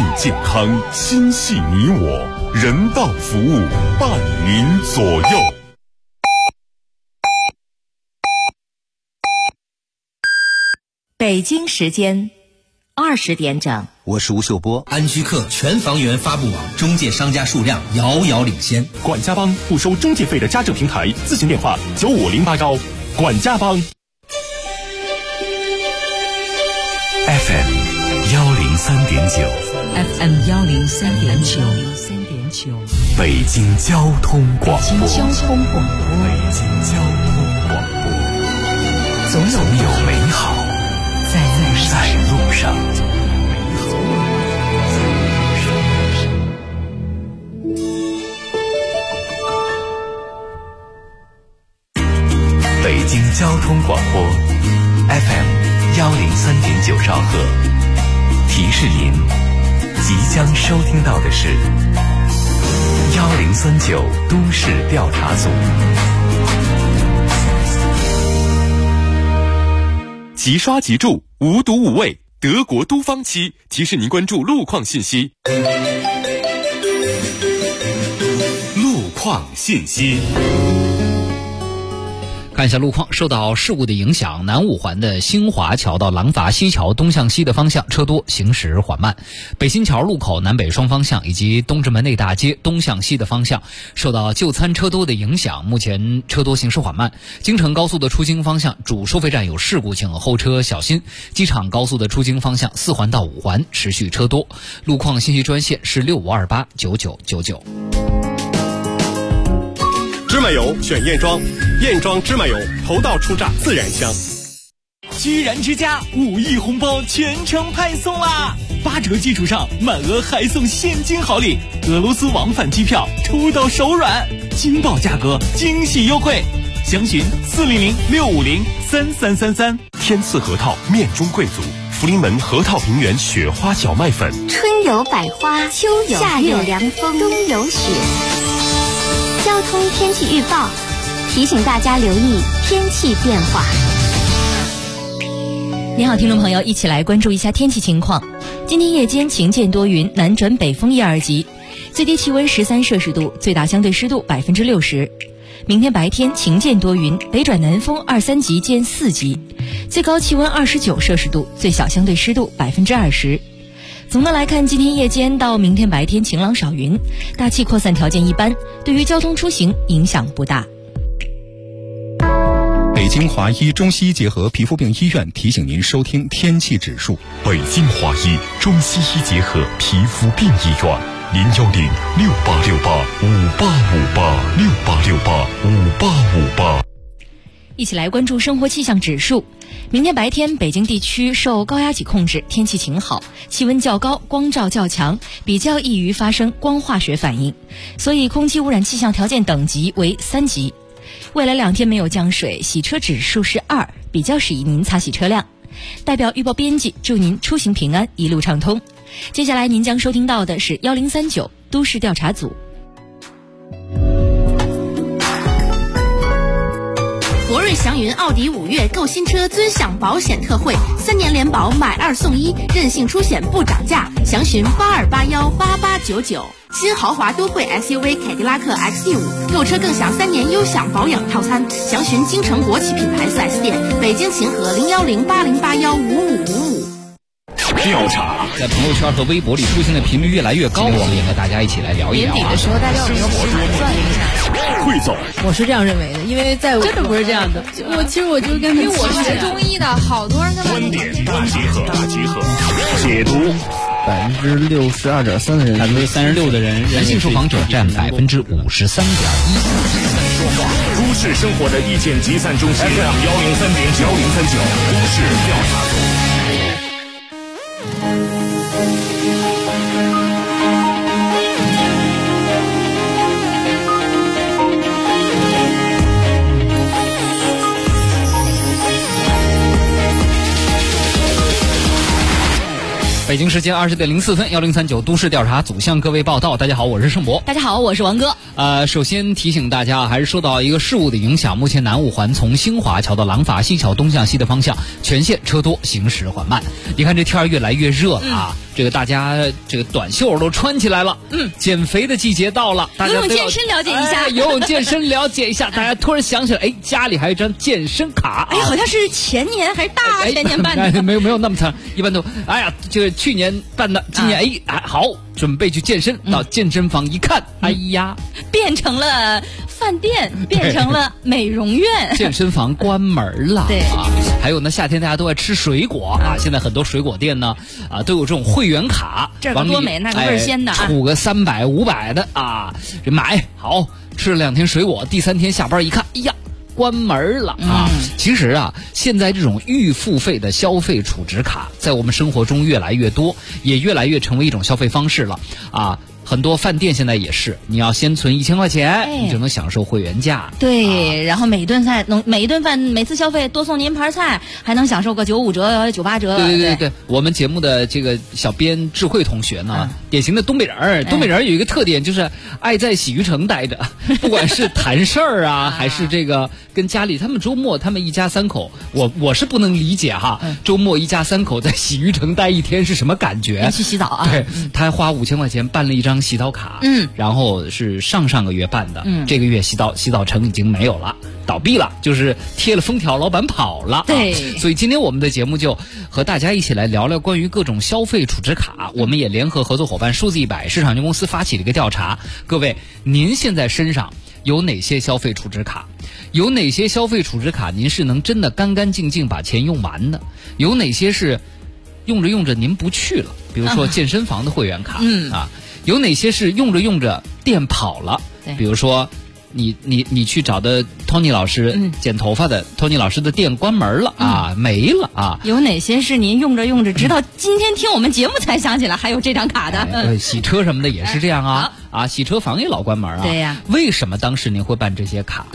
健康，心系你我，人道服务伴您左右。 北京时间20点整， 我是吴秀波。 安居客全房源发布网中介商家数量遥遥领先。 管家帮不收中介费的家政平台，咨询电话95081，管家帮。FM 103.9， 北京交通广播，总有美好在路上。北京交通广播 FM 103.9兆赫，提示您即将收听到的是1039都市调查组。即刷即住，无毒无味，德国都芳漆提示您关注路况信息。路况信息。 看一下路况，受到事故的影响，南五环的新华桥到廊坊西桥东向西的方向车多，行驶缓慢。北新桥路口南北双方向以及东直门内大街东向西的方向受到就餐车多的影响，目前车多行驶缓慢。京承高速的出京方向主收费站有事故，请后车小心。机场高速的出京方向4环到5环持续车多。路况信息专线是65289999。 芝麻油选燕庄，燕庄芝麻油头道出榨自然香。 居然之家5亿红包全程派送啦！8折基础上满额还送现金好礼，俄罗斯往返机票抽到手软，惊爆价格，惊喜优惠，详询400-650-3333。 天赐核桃面中贵族，福临门核桃平原雪花小麦粉。 春有百花，秋有夏有凉风，冬有雪。交通天气预报提醒大家留意天气变化。 您好，听众朋友，一起来关注一下天气情况。今天夜间晴见多云，南转北风1、2级，最低气温13摄氏度，最大相对湿度60%。明天白天晴见多云，北转南风2、3级见4级，最高气温29摄氏度，最小相对湿度20%。总的来看，今天夜间到明天白天晴朗少云，大气扩散条件一般，对于交通出行影响不大。 北京华医中西医结合皮肤病医院提醒您收听天气指数。 北京华医中西医结合皮肤病医院，010-6868-5858，6868-5858。 一起来关注生活气象指数。明天白天，北京地区受高压脊控制，天气晴好，气温较高，光照较强，比较易于发生光化学反应，所以空气污染气象条件等级为3级。未来2天没有降水，洗车指数是2，比较适宜您擦洗车辆。代表预报编辑祝您出行平安，一路畅通。接下来您将收听到的是1039都市调查组。 博瑞祥云奥迪5月购新车尊享保险特惠，3年联保买2送1，任性出险不涨价，详询82818899。新豪华都会 SUV 凯迪拉克 XT5 购车更享3年优享保养套餐，详询京城国企品牌 4S 店，北京秦河01080815555。 调查在朋友圈和微博里出现的频率越来越高，我们也和大家一起来聊一聊。 年底的时候，大家有没有盘算一下？ 汇总， 我是这样认为的，因为在真的不是这样的。我就跟因为我是学中医的，好多人他们观点大结合，解读。 62.3%的人 ，36%的人，男性受访者占53.1%。 都市生活的意见集散中心，103.9，103.9都市调查组。 北京时间20点04分，1039都市调查组向各位报道。大家好，我是盛博。 大家好，我是王哥。 首先提醒大家，还是受到一个事故的影响，目前南五环从新华桥到廊坊西桥东向西的方向全线车多，行驶缓慢。你看这天儿越来越热了啊， 这个大家这个短袖都穿起来了，减肥的季节到了，大家游泳健身了解一下， 游泳健身了解一下，大家突然想起来，家里还有一张健身卡， 好像是前年还是大前年办的， 没有那么长，一般都这个去年办的，今年好，准备去健身，到健身房一看， 变成了饭店，变成了美容院， 健身房关门了。 对还有呢，夏天大家都爱吃水果现在很多水果店呢都有这种会员卡， 这个多美，那个味儿鲜的出个300、500的买好吃了2天水果，第3天下班一看，关门了其实现在这种预付费的消费储值卡在我们生活中越来越多，也越来越成为一种消费方式了很多饭店现在也是，你要先存1000块钱，你就能享受会员价。 对，然后每一顿饭每次消费多送您一盘菜，还能享受个95折、98折。 对，我们节目的这个小编智慧同学呢，典型的东北人。东北人有一个特点，就是爱在洗浴城待着，不管是谈事儿还是这个跟家里，他们周末他们一家3口，我是不能理解周末一家3口在洗浴城待1天是什么感觉？ 去洗澡对，他还花5000块钱办了一张洗澡卡，然后是上个月办的，这个月洗澡城已经没有了，倒闭了，就是贴了封条，老板跑了。 对， 所以今天我们的节目就和大家一起来聊聊关于各种消费储值卡。我们也联合合作伙伴数字100市场有限公司发起了一个调查，各位，您现在身上有哪些消费储值卡？有哪些消费储值卡您是能真的干干净净把钱用完的？有哪些是用着用着您不去了？比如说健身房的会员卡，有哪些是用着用着店跑了？比如说你去找的 Tony 老师剪头发的 Tony 老师的店关门了没了有哪些是您用着用着直到今天听我们节目才想起来还有这张卡的？ 洗车什么的也是这样洗车房也老关门对呀。 为什么当时您会办这些卡？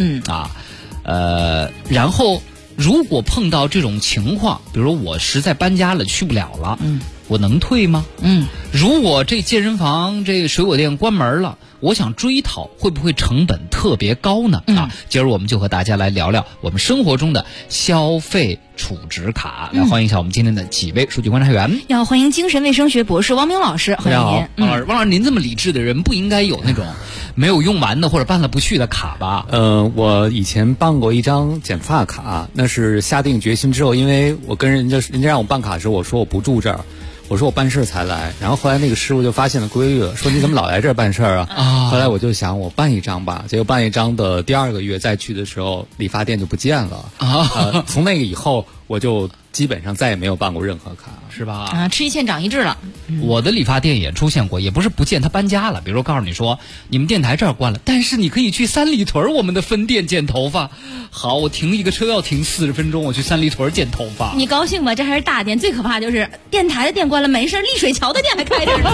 然后如果碰到这种情况，比如说我实在搬家了去不了了，我能退吗？如果这健身房这水果店关门了，我想追讨，会不会成本特别高呢？今儿我们就和大家来聊聊我们生活中的消费储值卡。来欢迎一下我们今天的几位数据观察员。 要欢迎精神卫生学博士汪明老师，欢迎您。 汪老师，您这么理智的人，不应该有那种没有用完的或者办了不去的卡吧？ 我以前办过一张剪发卡，那是下定决心之后，因为我跟人家让我办卡的时候，我说我不住这儿。我说我办事才来，然后后来那个师傅就发现了规律了，说你怎么老来这儿办事后来我就想我办一张吧，结果办一张的第2个月再去的时候，理发店就不见了从那个以后我就基本上再也没有办过任何卡， 是吧？ 吃一堑长一智了。 我的理发店也出现过，也不是不见，他搬家了。比如说告诉你说你们电台这儿关了，但是你可以去三里屯我们的分店剪头发。好，我停一个车要停40分钟，我去三里屯剪头发。 你高兴吧？这还是大店，最可怕就是电台的店关了没事，丽水桥的店还开着呢。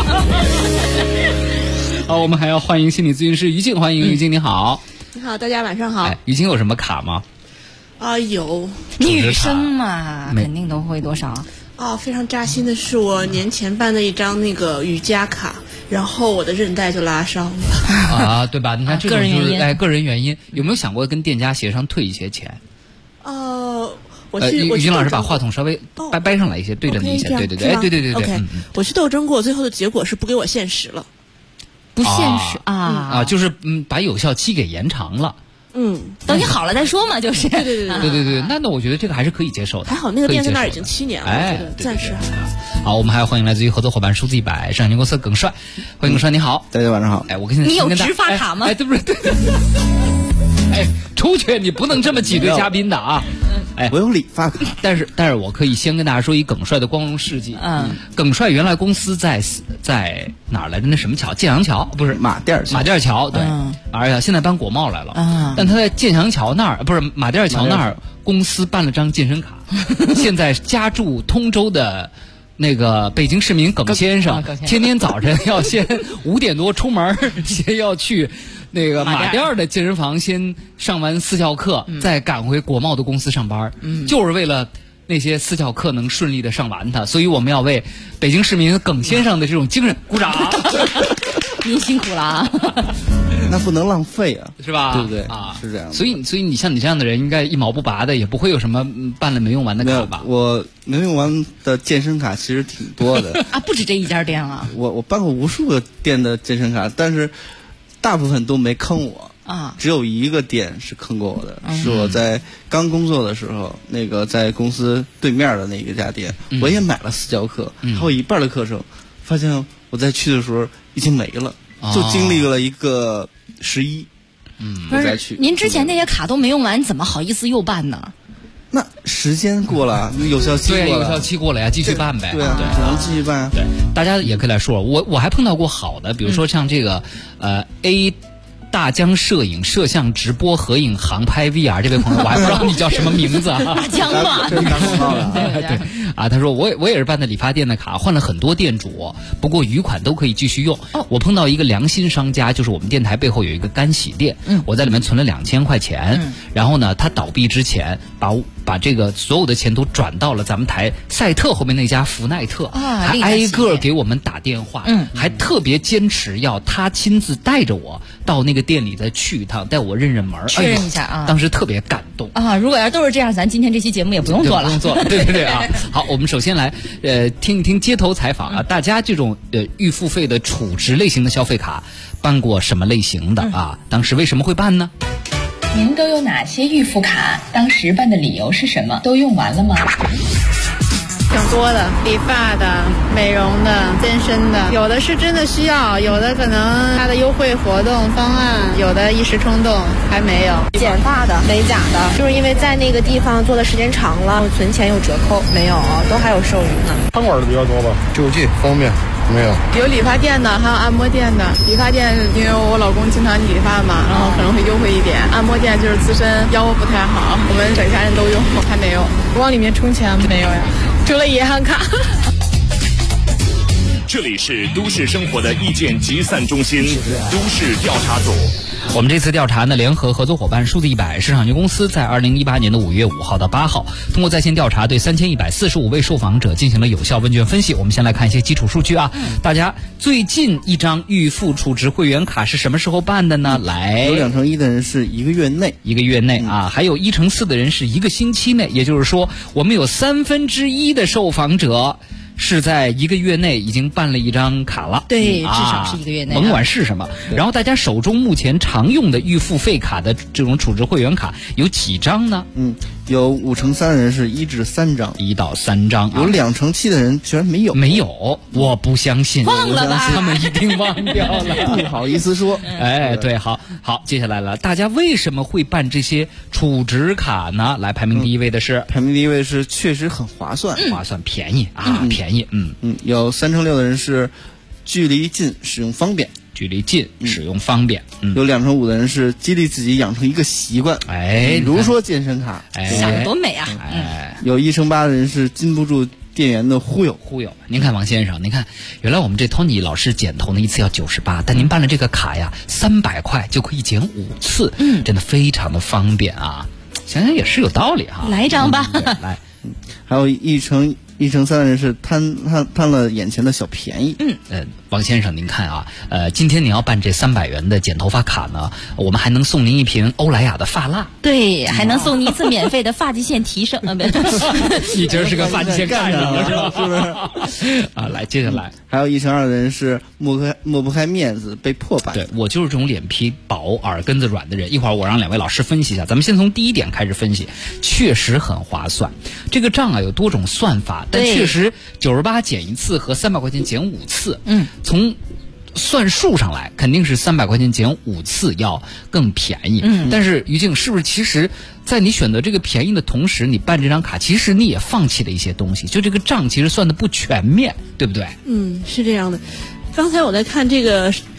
好，我们还要欢迎心理咨询师于静，欢迎于静，你好。 你好，大家晚上好。 于静有什么卡吗？ 有女生嘛，肯定都会多少。 非常扎心的是，我年前办的一张那个瑜伽卡，然后我的韧带就拉伤了。 对吧？你看这种就是个人原因，有没有想过跟店家协商退一些钱？于静老师把话筒稍微掰上来一些，对着你一些，对。 OK，我去斗争过，最后的结果是不给我限时了。 不限时就是把有效期给延长了。 等你好了再说嘛，就是。 对。 那我觉得这个还是可以接受的。 还好那个店在那儿已经7年了，我觉得暂时还好。我们还要欢迎来自于合作伙伴数字100市场有限公司耿帅，欢迎耿帅，你好， 大家晚上好。 我跟你有直发卡吗？ 对不对？出去你不能这么挤兑嘉宾的啊！ 我有理发卡， 但是我可以先跟大家说一耿帅的光荣事迹。耿帅原来公司在哪儿来着？那什么桥？建阳桥不是马甸桥，对。现在搬国贸来了。但他在建阳桥那儿，不是马甸桥那儿，公司办了张健身卡。现在家住通州的那个北京市民耿先生，天天早晨要先5点多出门，先要去那个马甸的健身房先上完私教课，再赶回国贸的公司上班，就是为了那些私教课能顺利的上完它。所以我们要为北京市民耿先生的这种精神鼓掌。 您辛苦了啊。 那不能浪费啊， 是吧？ 对不对？ 啊， 是这样的。 所以你像你这样的人，应该一毛不拔的，也不会有什么办了没用完的卡吧？ 我没用完的健身卡其实挺多的啊，不止这一家店啊。 我办过无数个店的健身卡，但是大部分都没坑我啊， 只有一个店是坑过我的，是我在刚工作的时候，那个在公司对面的那一家店，我也买了私教课，还有一半的课程，发现我在去的时候已经没了，就经历了一个11， 不是，您之前那些卡都没用完，怎么好意思又办呢？ 那时间过了，有效期过了， 对，有效期过了呀，继续办呗。 对啊，只能继续办。 对，大家也可以来说，我还碰到过好的，比如说像这个A。大疆摄影摄像直播合影航拍 VR 这位朋友，我还不知道你叫什么名字啊？ 大疆吧， 这是打广告的。 对啊，他说我也是办的理发店的卡，换了很多店主，不过余款都可以继续用。我碰到一个良心商家，就是我们电台背后有一个干洗店，我在里面存了2000块钱，然后呢，他倒闭之前把这个所有的钱都转到了咱们台赛特后面那家福奈特，还挨个给我们打电话，还特别坚持要他亲自带着我到那个店里再去一趟，带我认门， 确认一下啊。 当时特别感动啊！如果要都是这样，咱今天这期节目也不用做了， 不用做了，对啊。好，我们首先来听一听街头采访啊，大家这种预付费的储值类型的消费卡办过什么类型的啊？当时为什么会办呢？ 您都有哪些预付卡？当时办的理由是什么？都用完了吗？ 挺多的，理发的、美容的、健身的，有的是真的需要，有的可能它的优惠活动方案，有的一时冲动还没有。 剪发的、美甲的，就是因为在那个地方做的时间长了，存钱有折扣，没有，都还有剩余呢。 餐馆的比较多吧，就近方便。没有理发店的，还有按摩店的。理发店因为我老公经常理发嘛，然后可能会优惠一点。按摩店就是自身腰不太好，我们整家人都用，还没有。往里面充钱没有呀？除了银行卡。 这里是都市生活的意见集散中心，都市调查组。 我们这次调查呢，联合合作伙伴数字100市场有限公司在2018年的5月5号到8号，通过在线调查对3145位受访者进行了有效问卷分析。我们先来看一些基础数据啊，大家最近一张预付储值会员卡是什么时候办的呢？来， 有2成1的人是1个月内， 啊，还有1成4的人是1个星期内，也就是说，我们有1/3的受访者是在1个月内已经办了一张卡了， 对，至少是1个月内， 甭管是什么。然后大家手中目前常用的预付费卡的这种储值会员卡有几张呢？ 有5/3人是1至3张 ，1到3张， 有2/7的人居然没有， 我不相信， 忘了吧？ 他们一定忘掉了， 不好意思说。 哎，对，好，接下来了，大家为什么会办这些储值卡呢？来，排名第一位的是， 确实很划算， 便宜啊，便宜， 有3/6的人是距离近，使用方便。有2/5的人是激励自己养成一个习惯，比如说健身卡， 想得多美啊！ 有1/8的人是禁不住店员的忽悠。 您看王先生，您看，原来我们这 Tony 老师剪头呢一次要98，但您办了这个卡呀，300块就可以剪5次，真的非常的方便啊！想想也是有道理哈。 来一张吧， 来， 还有1/3的人是贪了眼前的小便宜。 王先生，您看啊，今天您要办这300元的剪头发卡呢，我们还能送您一瓶欧莱雅的发蜡， 对，还能送您一次免费的发际线提升啊！ 你今儿是个发际线干上了是吧？ 是不是？ 啊，来，接下来还有1/2的人是抹不开面子，被迫办。 对，我就是这种脸皮薄、耳根子软的人。一会儿我让2位老师分析一下，咱们先从第一点开始分析，确实很划算。这个账啊有多种算法，但确实98减1次和300块钱减5次，从算数上来肯定是300块钱减5次要更便宜。但是于静，是不是其实在你选择这个便宜的同时，你办这张卡，其实你也放弃了一些东西，就这个账其实算的不全面，对不对？ 是这样的。刚才我在看这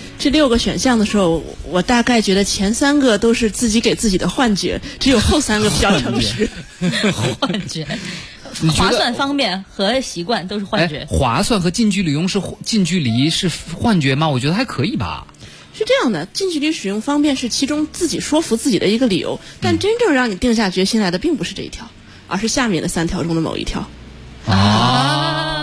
6个选项的时候，我大概觉得前3个都是自己给自己的幻觉，只有后3个比较诚实。 幻觉。划算、方便和习惯都是幻觉。 划算和近距离是幻觉吗？我觉得还可以吧。 是这样的，近距离使用方便是其中自己说服自己的一个理由，但真正让你定下决心来的并不是这一条，而是下面的3条中的某一条。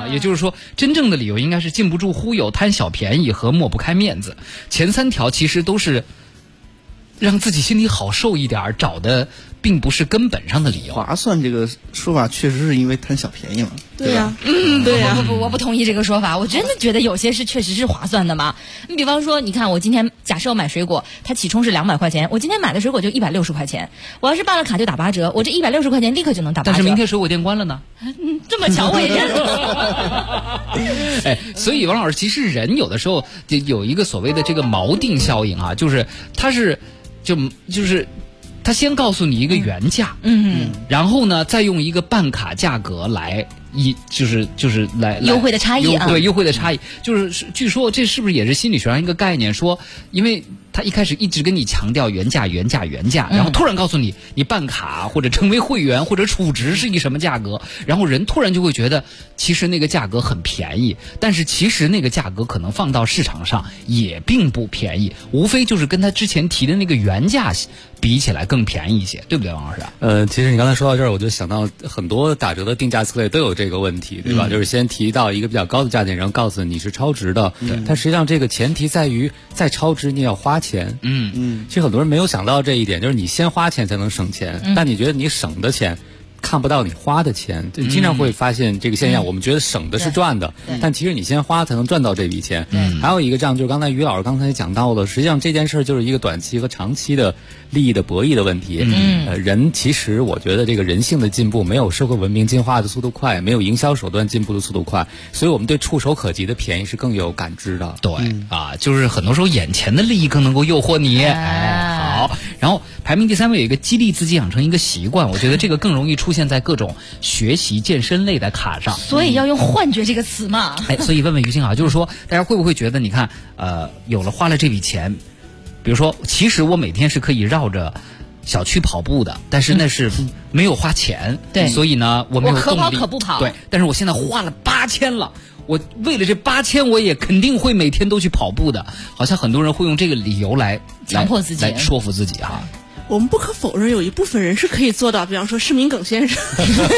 啊。也就是说，真正的理由应该是禁不住忽悠、贪小便宜和抹不开面子。前3条其实都是让自己心里好受一点，找的并不是根本上的理由。 划算这个说法确实是因为贪小便宜嘛。 对呀、 对呀、不，我不同意这个说法。我真的觉得有些是确实是划算的嘛。你比方说，你看我今天假设我买水果，它起充是200块钱，我今天买的水果就160块钱，我要是办了卡就打8折，我这160块钱立刻就能打8折。 但是明天水果店关了呢？ 这么巧我也认了。 哎，所以王老师，其实人有的时候有一个所谓的这个锚定效应啊，就是它是就是他先告诉你一个原价，然后呢，再用一个办卡价格来就是来优惠的差异啊， 对，优惠的差异，就是据说这是不是也是心理学上一个概念，说因为他一开始一直跟你强调原价，然后突然告诉你，你办卡或者成为会员或者储值是一什么价格，然后人突然就会觉得其实那个价格很便宜，但是其实那个价格可能放到市场上也并不便宜，无非就是跟他之前提的那个原价比起来更便宜一些，对不对，王老师？ 其实你刚才说到这儿，我就想到很多打折的定价策略都有这个问题，对吧？就是先提到一个比较高的价钱，然后告诉你是超值的，但实际上这个前提在于再超值你也要花钱。其实很多人没有想到这一点，就是你先花钱才能省钱，但你觉得你省的钱看不到你花的钱，经常会发现这个现象。我们觉得省的是赚的，但其实你先花才能赚到这笔钱。还有一个这样，就是刚才于老师刚才讲到的，实际上这件事就是一个短期和长期的利益的博弈的问题。人其实我觉得这个人性的进步没有社会文明进化的速度快，没有营销手段进步的速度快，所以我们对触手可及的便宜是更有感知的。 对就是很多时候眼前的利益更能够诱惑你。好，然后排名第3位有一个激励自己养成一个习惯，我觉得这个更容易出现在各种学习健身类的卡上， 所以要用幻觉这个词嘛。 所以问问于静啊，就是说大家会不会觉得你看有了花了这笔钱，比如说其实我每天是可以绕着小区跑步的，但是那是没有花钱， 对， 所以呢我没有动力， 我可跑可不跑， 对，但是我现在花了8000了，我为了这8000我也肯定会每天都去跑步的。好像很多人会用这个理由来强迫自己， 来说服自己哈。 我们不可否认，有一部分人是可以做到，比方说施明耿先生，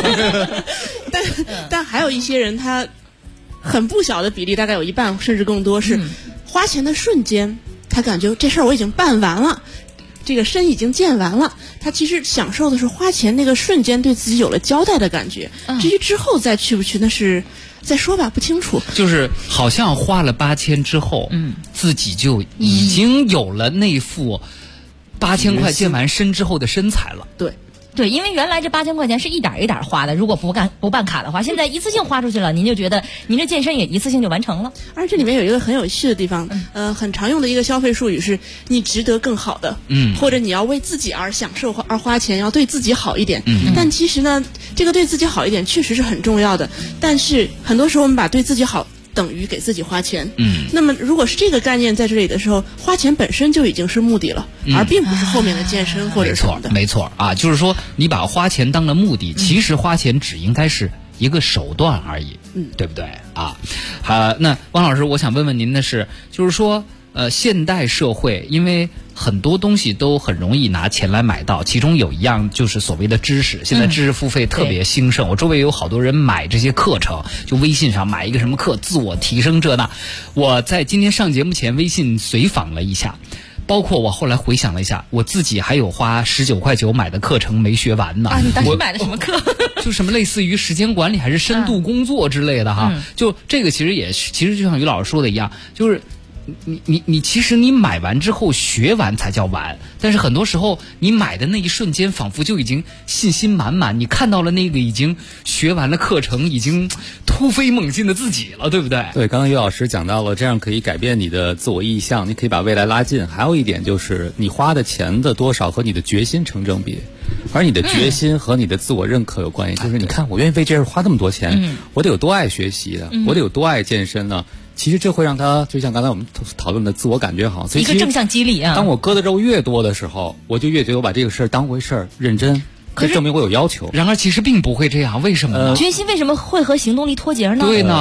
但还有一些人，他很不小的比例，大概有一半甚至更多是花钱的瞬间，他感觉这事儿我已经办完了，这个身已经健完了，他其实享受的是花钱那个瞬间对自己有了交代的感觉。至于之后再去不去，那是再说吧，不清楚。 就是好像花了8000之后，自己就已经有了那副8000块健完身之后的身材了。 对，因为原来这8000块钱是一点一点花的，如果不办卡的话，现在一次性花出去了，您就觉得您这健身也一次性就完成了。 而这里面有一个很有趣的地方，很常用的一个消费术语是你值得更好的，或者你要为自己而享受而花钱，要对自己好一点。但其实呢，这个对自己好一点确实是很重要的，但是很多时候我们把对自己好等于给自己花钱。那么如果是这个概念在这里的时候，花钱本身就已经是目的了，而并不是后面的健身或者什么的。 没错啊，就是说你把花钱当了目的，其实花钱只应该是一个手段而已，对不对啊？那汪老师，我想问问您的是，就是说现代社会因为很多东西都很容易拿钱来买到，其中有一样就是所谓的知识。现在知识付费特别兴盛，我周围有好多人买这些课程，就微信上买一个什么课，自我提升这那。我在今天上节目前微信随访了一下，包括我后来回想了一下，我自己还有花19.9块买的课程没学完呢。 你当时买的什么课？ 就什么类似于时间管理还是深度工作之类的哈。就这个其实就像于老师说的一样，就是你其实你买完之后学完才叫完，但是很多时候你买的那一瞬间仿佛就已经信心满满，你看到了那个已经学完了课程已经突飞猛进的自己了，对不对？ 对，刚刚于老师讲到了，这样可以改变你的自我意向，你可以把未来拉近。还有一点就是你花的钱的多少和你的决心成正比，而你的决心和你的自我认可有关系。就是你看我愿意为这事花这么多钱，我得有多爱学习的，我得有多爱健身呢？其实这会让他就像刚才我们讨论的自我感觉好，所以一个正向激励啊。 当我割的肉越多的时候，我就越觉得我把这个事儿当回事儿，认真，可以证明我有要求。 然而其实并不会这样，为什么呢？ 决心为什么会和行动力脱节呢？ 对呢。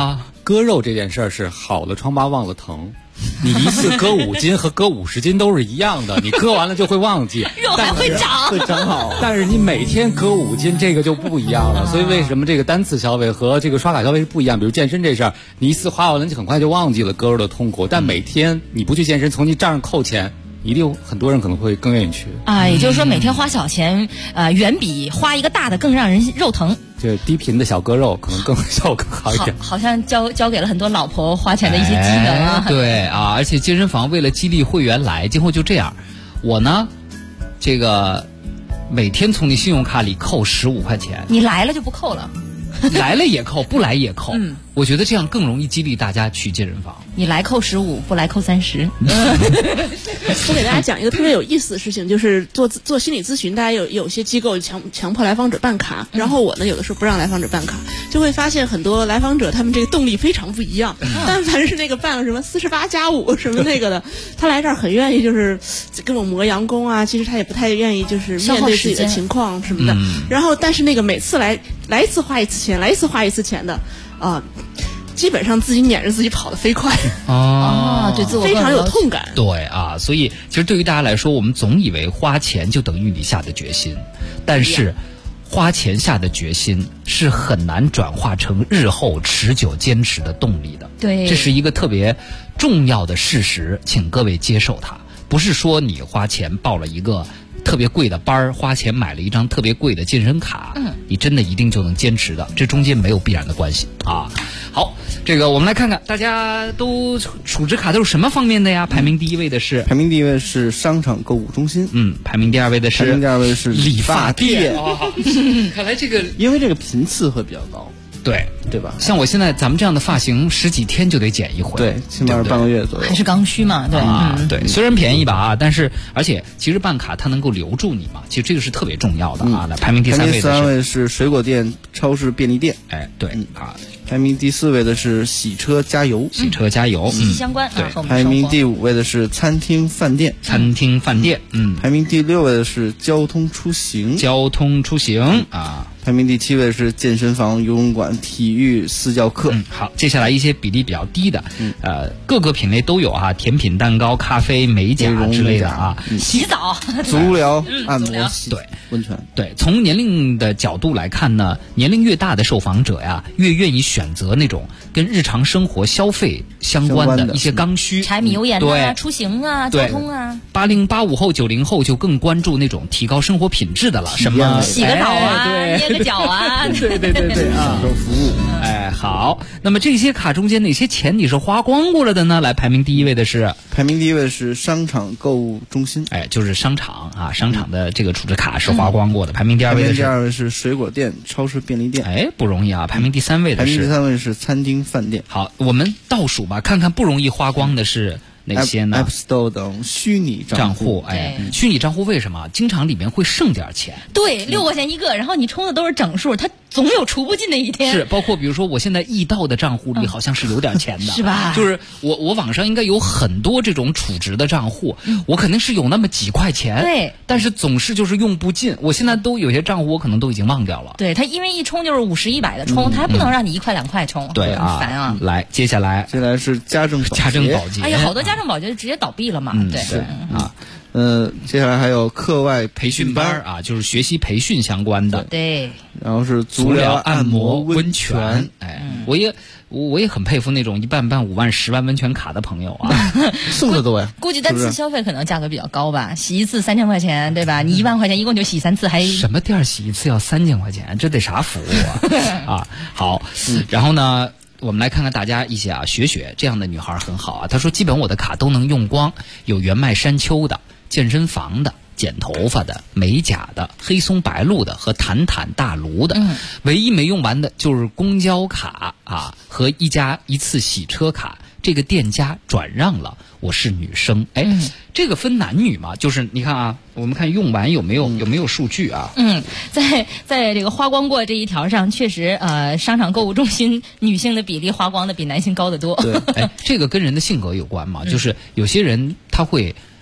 割肉这件事儿是好了疮疤忘了疼。你一次割5斤和割50斤都是一样的，你割完了就会忘记， 肉还会长， 会长好。 但是你每天割5斤，这个就不一样了。所以为什么这个单次消费和这个刷卡消费是不一样？比如健身这事儿，你一次花完了，你很快就忘记了割肉的痛苦。但每天你不去健身，从你账上扣钱，一定很多人可能会更愿意去啊。也就是说，每天花小钱，远比花一个大的更让人肉疼。 这低频的小割肉可能效果更好一点。 好像教给了很多老婆花钱的一些技能啊。 对啊，而且健身房为了激励会员来，今后就这样，我呢，这个每天从你信用卡里扣15块钱。 你来了就不扣了。 来了也扣，不来也扣。我觉得这样更容易激励大家去健身房。 你来扣15，不来扣30。 我给大家讲一个特别有意思的事情，就是做心理咨询，大家有些机构强迫来访者办卡，然后我呢有的时候不让来访者办卡，就会发现很多来访者他们这个动力非常不一样。但凡是那个办了什么48+5什么那个的，他来这儿很愿意就是跟我磨洋工啊，其实他也不太愿意就是面对自己的情况什么的。然后但是那个每次来一次花一次钱，来一次花一次钱的基本上自己撵着自己跑得飞快对，自我非常有痛感。 对啊，所以其实对于大家来说，我们总以为花钱就等于你下的决心，但是花钱下的决心是很难转化成日后持久坚持的动力的。 对， 这是一个特别重要的事实，请各位接受它。不是说你花钱报了一个特别贵的班，花钱买了一张特别贵的健身卡，你真的一定就能坚持的，这中间没有必然的关系啊。好，这个我们来看看大家都储值卡都是什么方面的呀？排名第一位的是商场购物中心， 排名第二位的是理发店。看来这个因为这个频次会比较高。对吧？ 像我现在咱们这样的发型10几天就得剪一回， 对，起码是半个月左右， 还是刚需嘛，对对，虽然便宜吧但是而且其实办卡它能够留住你嘛，其实这个是特别重要的啊。来，排名第3位的是水果店、超市、便利店， 对排名第4位的是洗车加油， 息息相关对。排名第5位的是餐厅饭店，排名第6位的是交通出行啊。排名第7位是健身房、游泳馆、体育私教课。 好，接下来一些比例比较低的，各个品类都有啊，甜品、蛋糕、咖啡、美甲之类的啊， 洗澡、 足疗、按摩、 对， 温泉。 对，从年龄的角度来看呢，年龄越大的受访者呀，越愿意选择那种跟日常生活消费相关的一些刚需， 柴米油盐啊、出行啊、交通啊。 80、85后、90后就更关注那种提高生活品质的了，什么洗个澡啊，捏个脚啊， 对啊， 享受服务。 好，那么这些卡中间哪些钱你是花光过了的呢？来，排名第一位的是商场购物中心， 就是商场啊，商场的这个储值卡是花光过的。排名第二位是水果店、超市、便利店， 不容易啊。排名第3位的是餐厅饭店。 好，我们倒数吧，看看不容易花光的是哪些呢 ？App Store 等虚拟账户， 虚拟账户为什么经常里面会剩点钱？ 对，6块钱一个，然后你充的都是整数，它总有除不尽的一天。 是，包括比如说我现在易到的账户里好像是有点钱的， 是吧？ 就是我网上应该有很多这种储值的账户，我肯定是有那么几块钱， 对， 但是总是就是用不尽。我现在都有些账户我可能都已经忘掉了。 对，它因为一充就是50、100的充，它还不能让你1块2块充， 对啊， 烦啊。 来，接下来是家政保洁。 哎呀，好多家政保洁就直接倒闭了嘛，对啊。接下来还有课外培训班啊，就是学习培训相关的。 对， 然后是足疗、按摩、温泉。 我也很佩服那种1办5万、10万温泉卡的朋友啊， 送的多呀。 估计单次消费可能价格比较高吧，洗一次3000块钱，对吧？你1万块钱一共就洗3次，还什么店洗一次要3000块钱，这得啥服务啊？好，然后呢？我们来看看大家一些雪这样的女孩很好啊，她说基本我的卡都能用光，有原麦山丘的、健身房的、剪头发的、美甲的、黑松白露的和坦坦大卢的，唯一没用完的就是公交卡啊和一次洗车卡，这个店家转让了，我是女生。这个分男女嘛，就是你看啊，我们看用完有没有数据啊？ 在这个花光过这一条上，确实商场购物中心女性的比例花光的比男性高得多。 对，这个跟人的性格有关嘛，就是有些人他会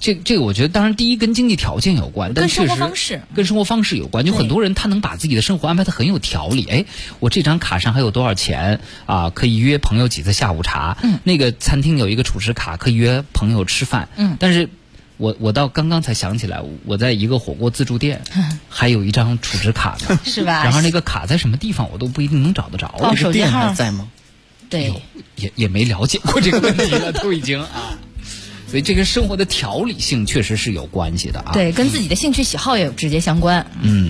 这个我觉得，当然第一跟经济条件有关，但确实跟生活方式有关。就很多人他能把自己的生活安排得很有条理。哎，我这张卡上还有多少钱啊？可以约朋友几次下午茶。那个餐厅有一个储值卡，可以约朋友吃饭。但是我到刚刚才想起来，我在一个火锅自助店还有一张储值卡呢， 是吧？ 然后那个卡在什么地方我都不一定能找得着。 报手机号还在吗？ 对， 也没了解过这个问题了，都已经啊。所以这个生活的条理性确实是有关系的啊。 对，跟自己的兴趣喜好也有直接相关。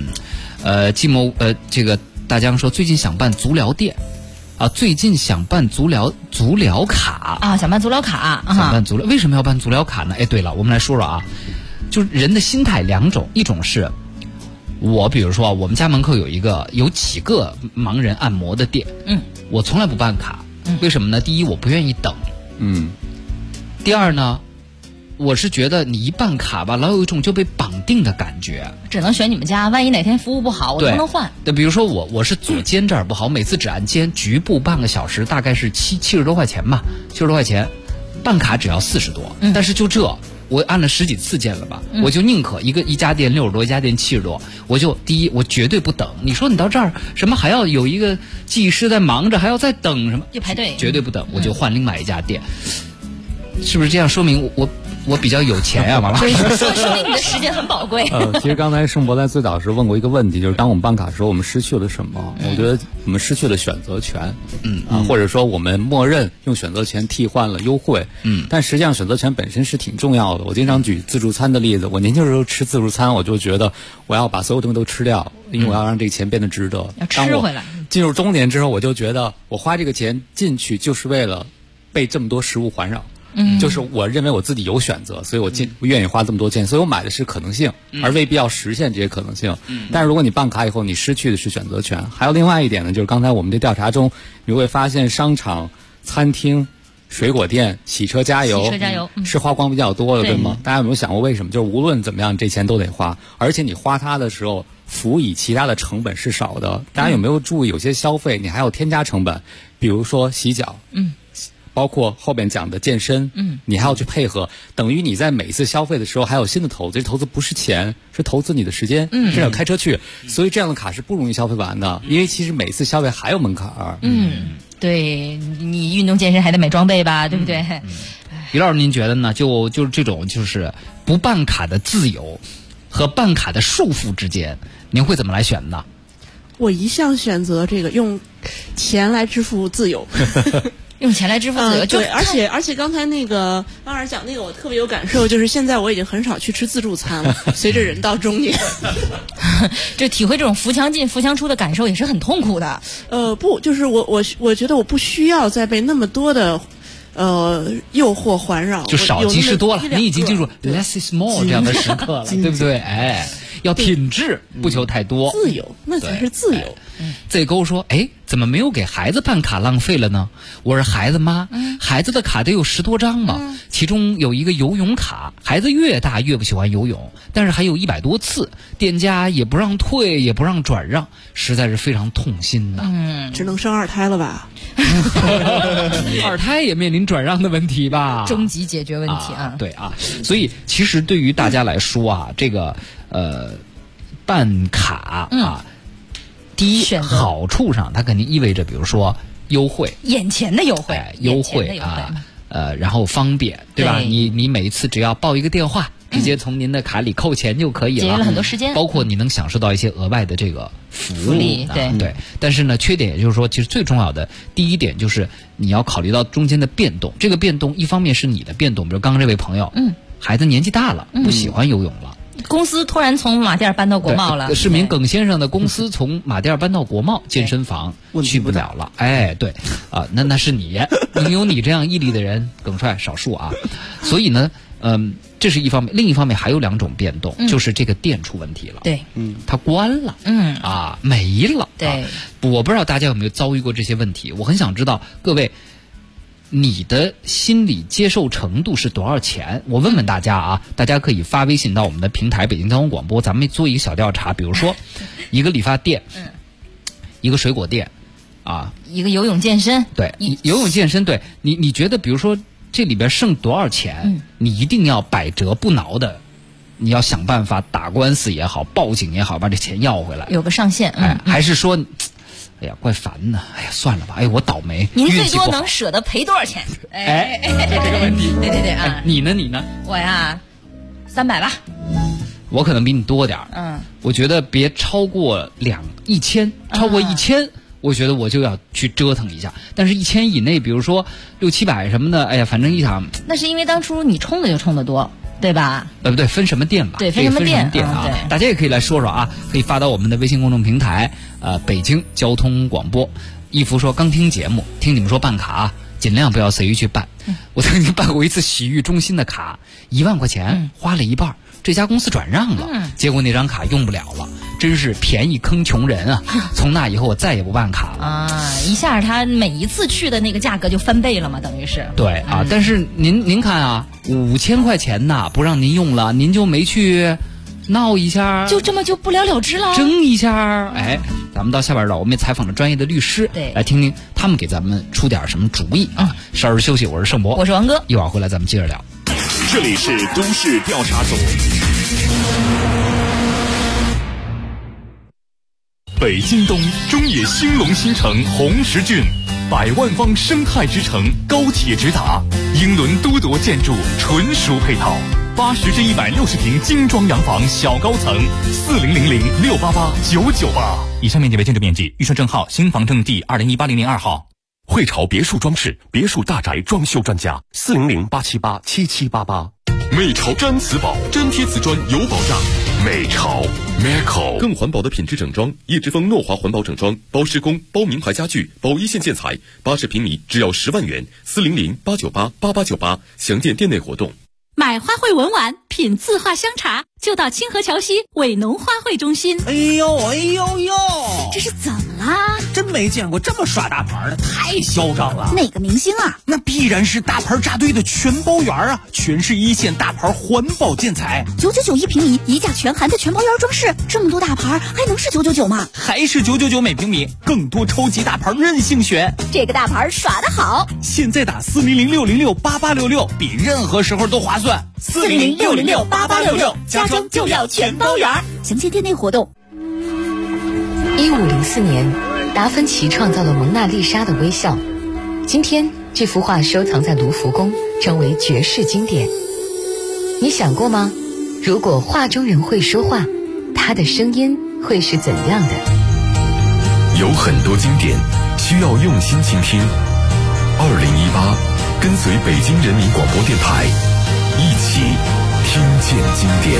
这个大江说最近想办足疗店，啊，最近想办足疗卡啊，想办足疗卡， 想办足疗，为什么要办足疗卡呢？哎，对了，我们来说说啊，就是人的心态两种，一种是我比如说我们家门口有几个盲人按摩的店，我从来不办卡，为什么呢？第一，我不愿意等，第二呢，我是觉得你一办卡吧，老有一种就被绑定的感觉。 只能选你们家，万一哪天服务不好，我都能换。 对，比如说我是左肩这儿不好，每次只按肩，局部半个小时，大概是70多块钱吧，70多块钱，办卡只要40多，但是就这。我按了10几次键了吧，我就宁可一家店60多，一家店70多，我就第一我绝对不等。你说你到这儿什么还要有一个技师在忙着，还要再等什么？ 就排队， 绝对不等，我就换另外一家店。是不是这样？说明我比较有钱呀，王老师。 说明你的时间很宝贵。 其实刚才盛博在最早时问过一个问题，就是当我们办卡的时候，我们失去了什么？我觉得我们失去了选择权，或者说我们默认用选择权替换了优惠，但实际上选择权本身是挺重要的。我经常举自助餐的例子，我年轻时候吃自助餐，我就觉得我要把所有东西都吃掉，因为我要让这个钱变得值得。 要吃回来。 进入中年之后，我就觉得我花这个钱进去就是为了被这么多食物环绕。就是我认为我自己有选择，所以我愿意花这么多钱，所以我买的是可能性，而未必要实现这些可能性。但是如果你办卡以后，你失去的是选择权。还有另外一点呢，就是刚才我们的调查中，你会发现商场、餐厅、水果店、洗车加油是花光比较多的，对吗？大家有没有想过为什么？就是无论怎么样，这钱都得花，而且你花它的时候，辅以其他的成本是少的。大家有没有注意，有些消费你还要添加成本，比如说洗脚，包括后边讲的健身，你还要去配合，等于你在每次消费的时候还有新的投资，这投资不是钱，是投资你的时间，甚至要开车去，所以这样的卡是不容易消费完的，因为其实每次消费还有门槛儿。 对，你运动健身还得买装备吧，对不对？ 于老师您觉得呢？就是这种就是不办卡的自由和办卡的束缚之间，您会怎么来选呢？ 我一向选择这个用钱来支付自由。 用钱来支付自由， 对，而且刚才那个汪老师讲那个，我特别有感受，就是现在我已经很少去吃自助餐了，随着人到中年， 这体会这种扶墙进扶墙出的感受也是很痛苦的。 不，就是我觉得我不需要再被那么多的诱惑环绕， 就少即是多了，你已经进入 less is more 这样的时刻了，对不对？哎，要品质，不求太多， 自由，那才是自由。 这勾说，哎，怎么没有给孩子办卡浪费了呢？我是孩子妈，孩子的卡得有10多张嘛，其中有一个游泳卡，孩子越大越不喜欢游泳，但是还有100多次，店家也不让退，也不让转让，实在是非常痛心呐。 只能生2胎了吧 ？2胎也面临转让的问题吧？ 终极解决问题啊！ 对啊，所以其实对于大家来说啊，这个办卡啊。第一，好处上它肯定意味着，比如说优惠， 眼前的优惠， 优惠啊，然后方便，对吧？你每一次只要报一个电话，直接从您的卡里扣钱就可以了， 节约了很多时间， 包括你能享受到一些额外的这个服务， 对。 但是呢，缺点也就是说，其实最重要的第一点就是你要考虑到中间的变动，这个变动一方面是你的变动，比如刚刚这位朋友，孩子年纪大了，不喜欢游泳了。 公司突然从马甸搬到国贸了， 市民耿先生的公司从马甸搬到国贸健身房去不了了。哎，对啊，那是你，能有你这样毅力的人，耿帅少数啊。所以呢，这是一方面，另一方面还有2种变动，就是这个店出问题了。 对， 它关了，没了。 对， 我不知道大家有没有遭遇过这些问题，我很想知道各位。你的心理接受程度是多少钱？我问问大家啊，大家可以发微信到我们的平台北京交通广播，咱们做一个小调查，比如说一个理发店，一个水果店，啊， 一个游泳健身， 对，游泳健身，对你觉得，比如说这里边剩多少钱，你一定要百折不挠的，你要想办法打官司也好，报警也好，把这钱要回来。 有个上限。 还是说，哎呀，怪烦的，哎呀，算了吧，哎，我倒霉。 您最多能舍得赔多少钱？ 就这个问题。 对啊。 你呢？ 我呀，300吧。 我可能比你多点儿。我觉得别超过1000，超过1000。我觉得我就要去折腾一下，但是1000以内，比如说600-700什么的，哎呀，反正一场。 那是因为当初你充的就充得多，对吧？ 不对，分什么店吧？ 对，分什么店啊？大家也可以来说说啊，可以发到我们的微信公众平台，北京交通广播。一福说刚听节目，听你们说办卡啊，尽量不要随意去办。我曾经办过一次洗浴中心的卡，1万块钱，花了一半。这家公司转让了，结果那张卡用不了了，真是便宜坑穷人啊！从那以后我再也不办卡了啊！一下他每一次去的那个价格就翻倍了嘛，等于是。 对啊，但是您看啊，5000块钱呐，不让您用了，您就没去闹一下， 就这么就不了了之了， 争一下。哎，咱们到下边了，我们也采访了专业的律师， 对， 来听听他们给咱们出点什么主意啊。稍事休息，我是盛博， 我是王哥， 一会儿回来咱们接着聊。 这里是都市调查组。北京东中野兴隆新城红石郡，100万方生态之城，高铁直达，英伦都铎建筑纯属配套，80至160平精装洋房小高层，4000688998。 以上面积为建筑面积，预售证号新房证第20180002号。 汇潮别墅装饰，别墅大宅装修专家，400-878-7788。美潮毡瓷宝，粘贴瓷砖有保障。美潮 Meco 更环保的品质整装，叶之峰诺华环保整装，包施工，包名牌家具，包一线建材，80平米只要10万元，400-898-8898。详见店内活动。 买花卉文玩，品字画香茶，就到清河桥西伟农花卉中心。 哎呦， 这是怎么啦？ 真没见过这么耍大牌的，太嚣张了。 哪个明星啊？ 那必然是大牌扎堆的全包园啊，全是一线大牌环保建材 ，999平米，一价全含的全包园装饰，这么多大牌还能是999吗？ 还是999每平米，更多超级大牌任性选。 这个大牌耍得好， 现在打400-606-8866，比任何时候都划算。 400-606-8866，家装就要全包园。详见店内活动。 1504年，达芬奇创造了蒙娜丽莎的微笑。今天，这幅画收藏在卢浮宫，成为绝世经典。你想过吗？如果画中人会说话，他的声音会是怎样的？ 有很多经典需要用心倾听。2018，跟随北京人民广播电台，一起听见经典。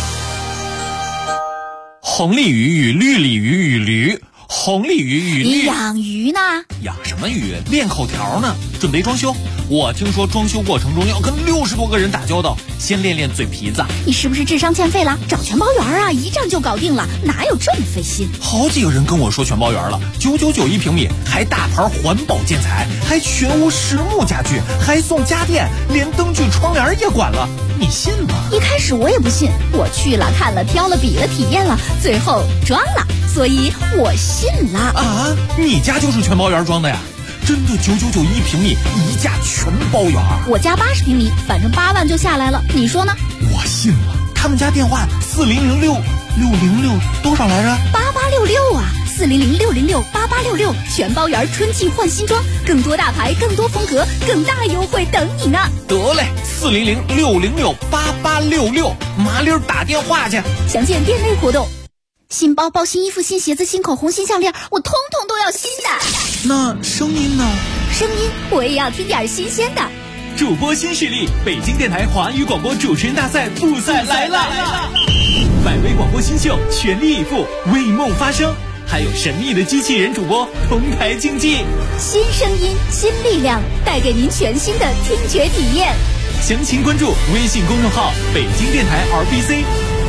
红鲤鱼与绿鲤鱼与驴，红鲤鱼与你养鱼呢？ 养什么鱼？练口条呢，准备装修。我听说装修过程中要跟60多个人打交道，先练练嘴皮子。 你是不是智商欠费了？找全包园啊，一站就搞定了，哪有这么费心？ 好几个人跟我说全包园了，999一平米，还大牌环保建材，还全屋实木家具，还送家电，连灯具窗帘也管了，你信吗？ 一开始我也不信，我去了看了挑了比了体验了，最后装了，所以我信了。 啊，你家就是全包园装的呀？真的999一平米，一价全包园。 我家80平米，反正8万就下来了，你说呢？ 我信了。他们家电话4006606多少来着 ？8866啊，400666866，全包园春季换新装，更多大牌，更多风格，更大优惠等你呢。 得嘞，400666866，麻溜打电话去。 详见店内活动。新包包、新衣服、新鞋子、新口红、新项链，我通通都要新的。 那声音呢？ 声音我也要听点新鲜的。 主播新势力，北京电台华语广播主持人大赛复赛来了！100位广播新秀全力以赴，为梦发声，还有神秘的机器人主播同台竞技。 新声音，新力量，带给您全新的听觉体验。 详情关注微信公众号“北京电台 RBC”。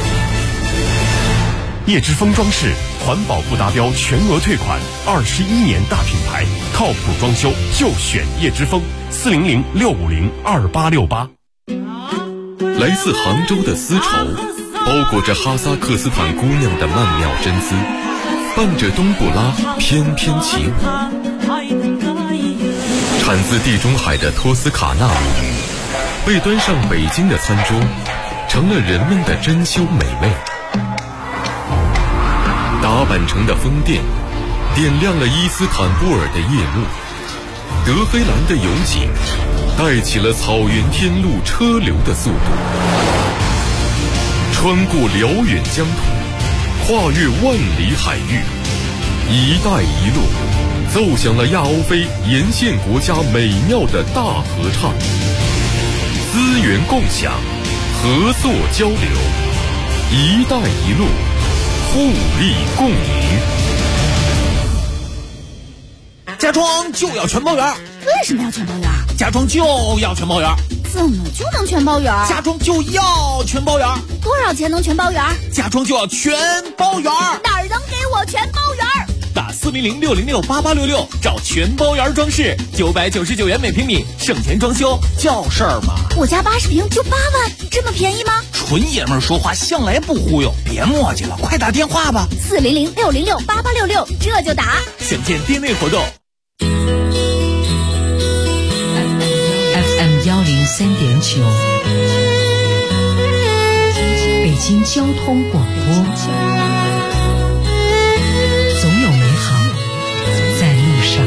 叶之峰装饰环保不达标全额退款，21年大品牌，靠谱装修就选叶之峰，400-650-2868。来自杭州的丝绸，包裹着哈萨克斯坦姑娘的曼妙真姿，伴着冬不拉翩翩起舞。 产自地中海的托斯卡纳米被端上北京的餐桌，成了人们的珍馐美味。打扮成的风电点亮了伊斯坦布尔的夜幕，德黑兰的油井带起了草原天路车流的速度，穿过辽远疆土，跨越万里海域，一带一路奏响了亚欧非沿线国家美妙的大合唱。资源共享，合作交流，一带一路，互利共赢。 家装就要全包圆。 为什么要全包圆？ 家装就要全包圆。 怎么就能全包圆？ 家装就要全包圆。 多少钱能全包圆？ 家装就要全包圆。 哪儿能给我全包圆？ 打400-606-8866找全包圆装饰，999元每平米，省钱装修叫事儿吗？ 我家80平就8万，这么便宜吗？ 纯爷们儿说话向来不忽悠，别磨叽了，快打电话吧。 400-606-8866，这就打。 详见店内活动。 FM 103.9，北京交通广播。总有美好在路上。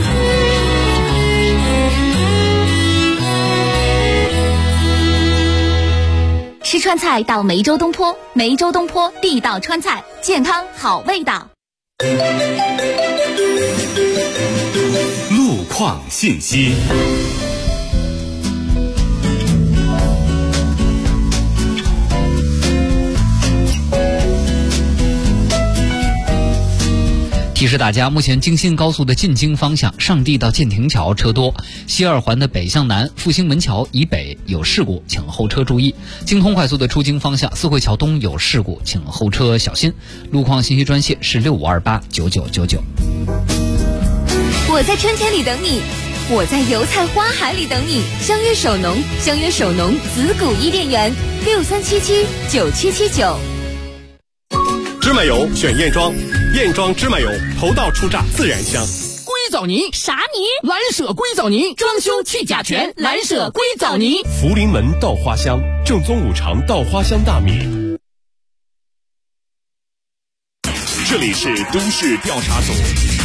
吃川菜到梅州东坡，梅州东坡地道川菜，健康好味道。 路况信息。 提示大家，目前京新高速的进京方向上地到建亭桥车多，西二环的北向南复兴门桥以北有事故，请后车注意。京通快速的出京方向四惠桥东有事故，请后车小心。路况信息专线是65289999。 我在春天里等你，我在油菜花海里等你。相约首农，相约首农子谷伊甸园，63779779。 芝麻油选燕庄，燕庄芝麻油头道出榨自然香。 硅藻泥啥泥？ 蓝舍硅藻泥，装修去甲醛，蓝舍硅藻泥。 福临门稻花香，正宗五常稻花香大米。这里是都市调查组。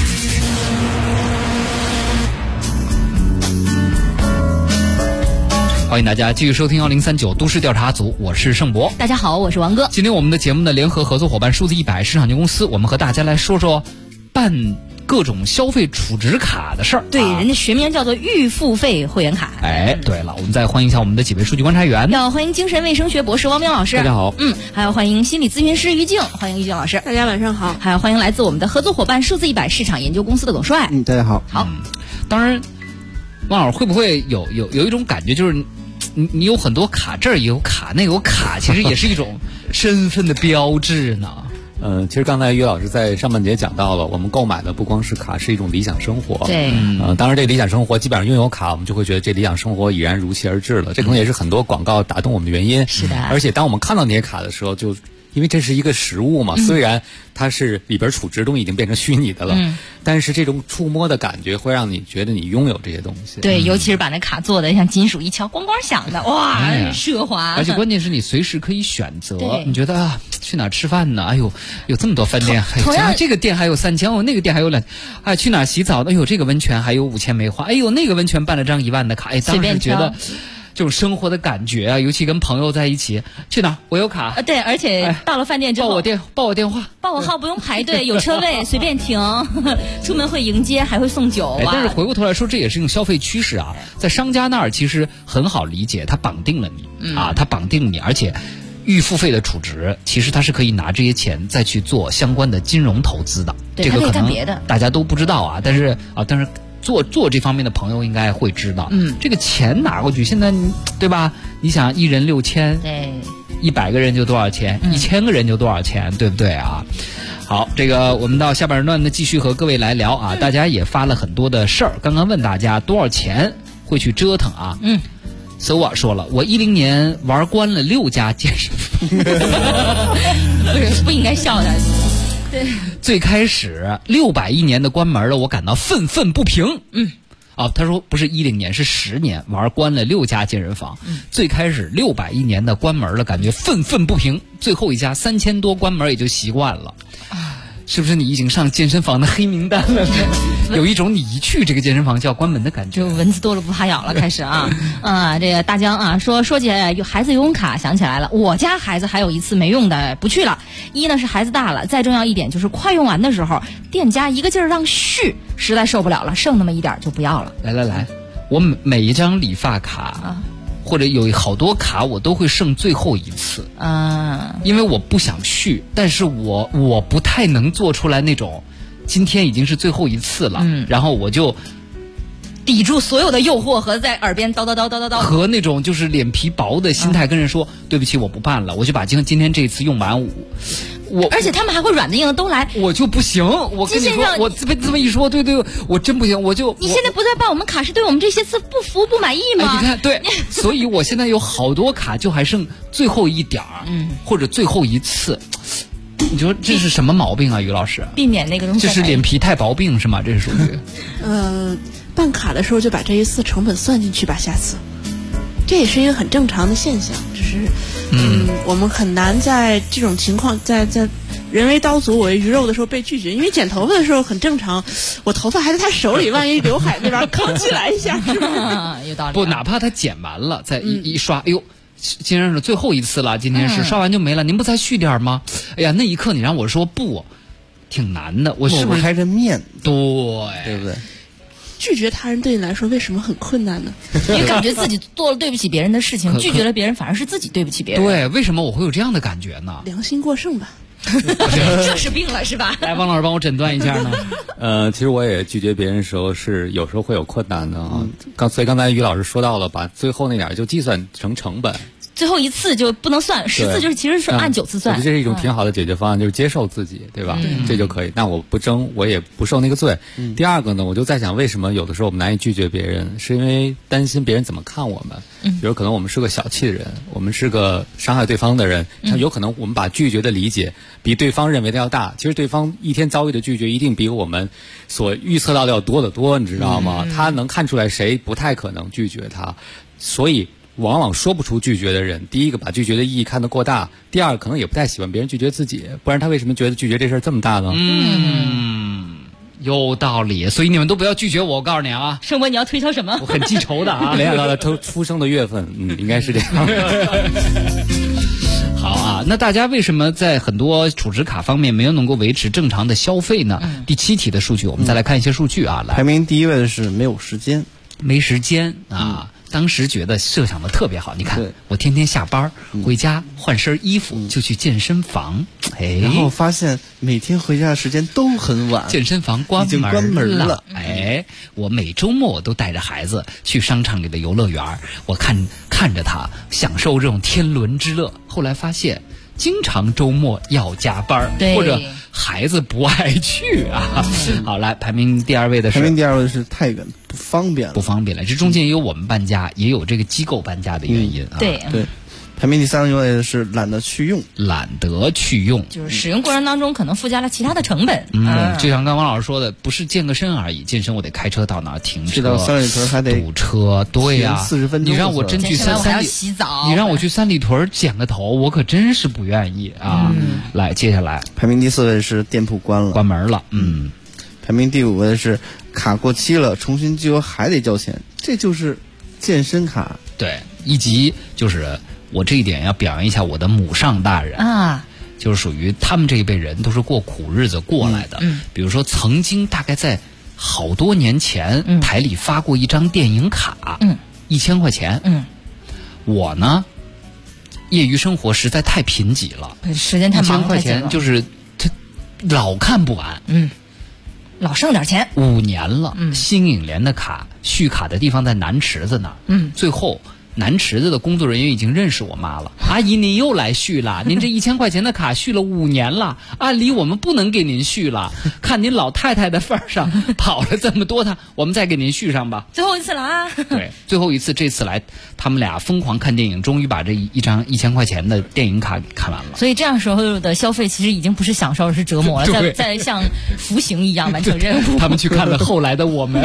欢迎大家继续收听1039都市调查组，我是盛博。 大家好，我是王哥。 今天我们的节目的联合合作伙伴数字100市场经公司，我们和大家来说说办各种消费储值卡的事儿。 对，人家学名叫做预付费会员卡。 哎，对了，我们再欢迎一下我们的几位数据观察员。 要欢迎精神卫生学博士汪明老师。 大家好。 还要欢迎心理咨询师于静，欢迎于静老师。 大家晚上好。 还要欢迎来自我们的合作伙伴数字100市场研究公司的耿帅。 大家好。 好。 当然，汪老师会不会有一种感觉，就是你有很多卡，这儿也有卡，那有卡，其实也是一种身份的标志呢。 其实刚才于老师在上半节讲到了，我们购买的不光是卡，是一种理想生活。 对。 当然这理想生活基本上拥有卡，我们就会觉得这理想生活已然如期而至了。这可能也是很多广告打动我们的原因。 是的。 而且当我们看到那些卡的时候，就因为这是一个实物嘛，虽然它是里边储值东西已经变成虚拟的了，但是这种触摸的感觉会让你觉得你拥有这些东西。 对，尤其是把那卡做的像金属一敲咣咣响的，哇，奢华。 而且关键是你随时可以选择，你觉得啊，去哪儿吃饭呢？哎呦，有这么多饭店， 同样这个店还有3000，哦，那个店还有2，哎，去哪儿洗澡？哎呦，这个温泉还有5000没花，哎呦，那个温泉办了张1万的卡，哎，当时觉得这种生活的感觉啊，尤其跟朋友在一起，去哪儿我有卡。 对，而且到了饭店之后， 报我电话， 报我号，不用排队，有车位随便停，出门会迎接，还会送酒啊。 但是回过头来说，这也是一种消费趋势啊，在商家那儿其实很好理解，它绑定了你啊，它绑定你，而且预付费的储值，其实它是可以拿这些钱再去做相关的金融投资的。 对， 这个可能大家都不知道啊，但是做这方面的朋友应该会知道，这个钱拿过去，现在对吧？你想1人6000， 对 ，100个人就多少钱？1000个人就多少钱，对不对啊？好，这个我们到下半段呢，继续和各位来聊啊。大家也发了很多的事儿，刚刚问大家多少钱会去折腾啊？So 我说了，我10年玩关了6家健身房， 不应该笑的。对， 最开始601年的关门了，我感到愤愤不平。 他说不是10年，是10年，玩关了6家健身房。最开始610年的关门了，感觉愤愤不平。最后一家3000多关门也就习惯了。是不是你已经上健身房的黑名单了？有一种你一去这个健身房就要关门的感觉。 就蚊子多了不怕咬了，开始啊。这个大江啊说起孩子游泳卡，想起来了，我家孩子还有一次没用的不去了。一呢是孩子大了，再重要一点就是快用完的时候，店家一个劲儿让续，实在受不了了，剩那么一点就不要了。 来，我每一张理发卡或者有好多卡我都会剩最后一次因为我不想续，但是我不太能做出来那种今天已经是最后一次了，然后我就抵住所有的诱惑和在耳边叨叨叨叨叨叨， 和那种就是脸皮薄的心态跟人说对不起我不办了，我就把今天这次用完。 而且他们还会软的硬的都来， 我就不行。我跟你说，我这么一说，对，我真不行。你现在不再办我们卡，是对我们这些次不服不满意吗？ 你看，对，所以我现在有好多卡就还剩最后一点儿，或者最后一次。你说这是什么毛病啊，于老师？ 避免那个东西。 这是脸皮太薄病是吗？这是属于。 办卡的时候就把这一次成本算进去吧，下次。这也是一个很正常的现象，只是我们很难在这种情况在人为刀俎我为鱼肉的时候被拒绝，因为剪头发的时候很正常，我头发还在他手里，万一刘海那边扛起来一下，是不是？ 有道理。 不，哪怕他剪完了再一刷，哎呦，今天是最后一次了，今天是刷完就没了，您不再续点吗？哎呀，那一刻你让我说不，挺难的，我是不是开着面？ 对不对？ 拒绝他人对你来说为什么很困难呢？ 因为感觉自己做了对不起别人的事情，拒绝了别人，反而是自己对不起别人。 对，为什么我会有这样的感觉呢？ 良心过剩吧。 这是病了是吧？ 来，王老师帮我诊断一下呢。 其实我也拒绝别人的时候是有时候会有困难的啊。所以刚才于老师说到了，把最后那点就计算成成本。 最后一次就不能算10次，就是其实是按9次算。 我觉得这是一种挺好的解决方案，就是接受自己，对吧？这就可以。那我不争，我也不受那个罪。第二个呢，我就在想，为什么有的时候我们难以拒绝别人，是因为担心别人怎么看我们。比如可能我们是个小气的人，我们是个伤害对方的人，像有可能我们把拒绝的理解比对方认为的要大。其实对方一天遭遇的拒绝一定比我们所预测到的要多得多，你知道吗？他能看出来谁不太可能拒绝他，所以往往说不出拒绝的人，第一个把拒绝的意义看得过大，第二个可能也不太喜欢别人拒绝自己，不然他为什么觉得拒绝这事儿这么大呢？ 有道理，所以你们都不要拒绝我，我告诉你啊。 盛博，你要推销什么？ 我很记仇的啊。 没想到他出生的月份，应该是这样。 好啊，那大家为什么在很多储值卡方面没有能够维持正常的消费呢？第7题的数据，我们再来看一些数据啊。来， 排名第一位的是没有时间， 没时间啊。当时觉得设想的特别好，你看我天天下班回家换身衣服就去健身房， 然后发现每天回家的时间都很晚， 健身房已经关门了。 我每周末我都带着孩子去商场里的游乐园，我看着他享受这种天伦之乐。后来发现经常周末要加班，或者孩子不爱去啊。好，来排名第2位的是太远不方便了。这中间也有我们搬家，也有这个机构搬家的原因啊。 对。 排名第3位的是懒得去用， 就是使用过程当中可能附加了其他的成本。 就像刚王老师说的，不是健个身而已，健身我得开车到哪儿停车， 到三里屯还得堵车，对呀 ，40分钟。 你让我真去你让我去三里屯剪个头，我可真是不愿意啊。来，接下来排名第4位是店铺关门了。 排名第5位是卡过期了，重新集邮还得交钱，这就是健身卡。 对，以及就是我这一点要表扬一下我的母上大人啊，就是属于他们这一辈人都是过苦日子过来的。比如说曾经大概在好多年前，台里发过一张电影卡，1000块钱。我呢，业余生活实在太贫瘠了， 时间太忙 ，1000块钱就是他老看不完。 老剩点钱。 5年了，新影联的卡续卡的地方在南池子那儿。最后南池子的工作人员已经认识我妈了。阿姨，您又来续了，您这1000块钱的卡续了5年了，按理我们不能给您续了，看您老太太的份儿上跑了这么多趟，我们再给您续上吧。 最后一次了啊！ 对，最后一次，这次来他们俩疯狂看电影，终于把这一张1000块钱的电影卡给看完了。 所以这样时候的消费其实已经不是享受，是折磨了，在像服刑一样完成任务。 他们去看了后来的我们。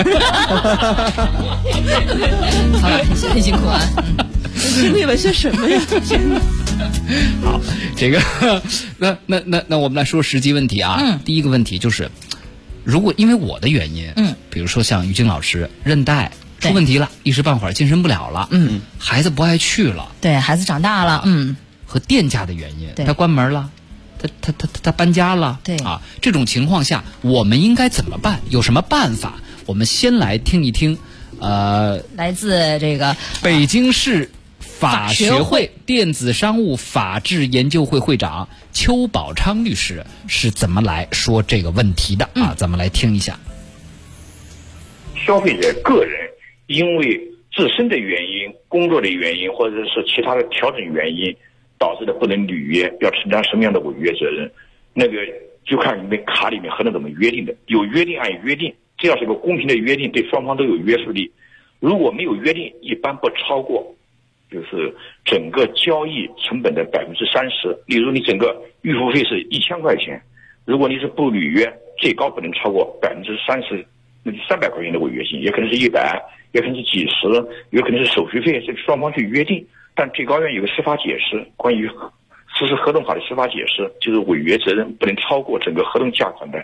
好了，很辛苦啊。 你以为是什么呀？ 好，这个那我们来说实际问题啊。第一个问题就是，如果因为我的原因，比如说像于晶老师韧带出问题了，一时半会儿健身不了了，孩子不爱去了， 对孩子长大了， 和店家的原因，他关门了，他搬家了， 对啊，这种情况下我们应该怎么办？有什么办法？我们先来听一听， 来自这个北京市法学会电子商务法治研究会会长邱宝昌律师是怎么来说这个问题的啊？咱们来听一下。 消费者个人因为自身的原因、工作的原因，或者是其他的调整原因导致的不能履约，要承担什么样的违约责任？那个就看你们卡里面合同怎么约定的，有约定按约定，这要是个公平的约定，对双方都有约束力。如果没有约定，一般不超过就是整个交易成本的30%。例如你整个预付费是1000块钱，如果你是不履约，最高不能超过30%，那就300块钱的违约金，也可能是100，也可能是几十，也可能是手续费，这双方去约定。但最高院有个司法解释，关于实施合同法的司法解释，就是违约责任不能超过整个合同价款的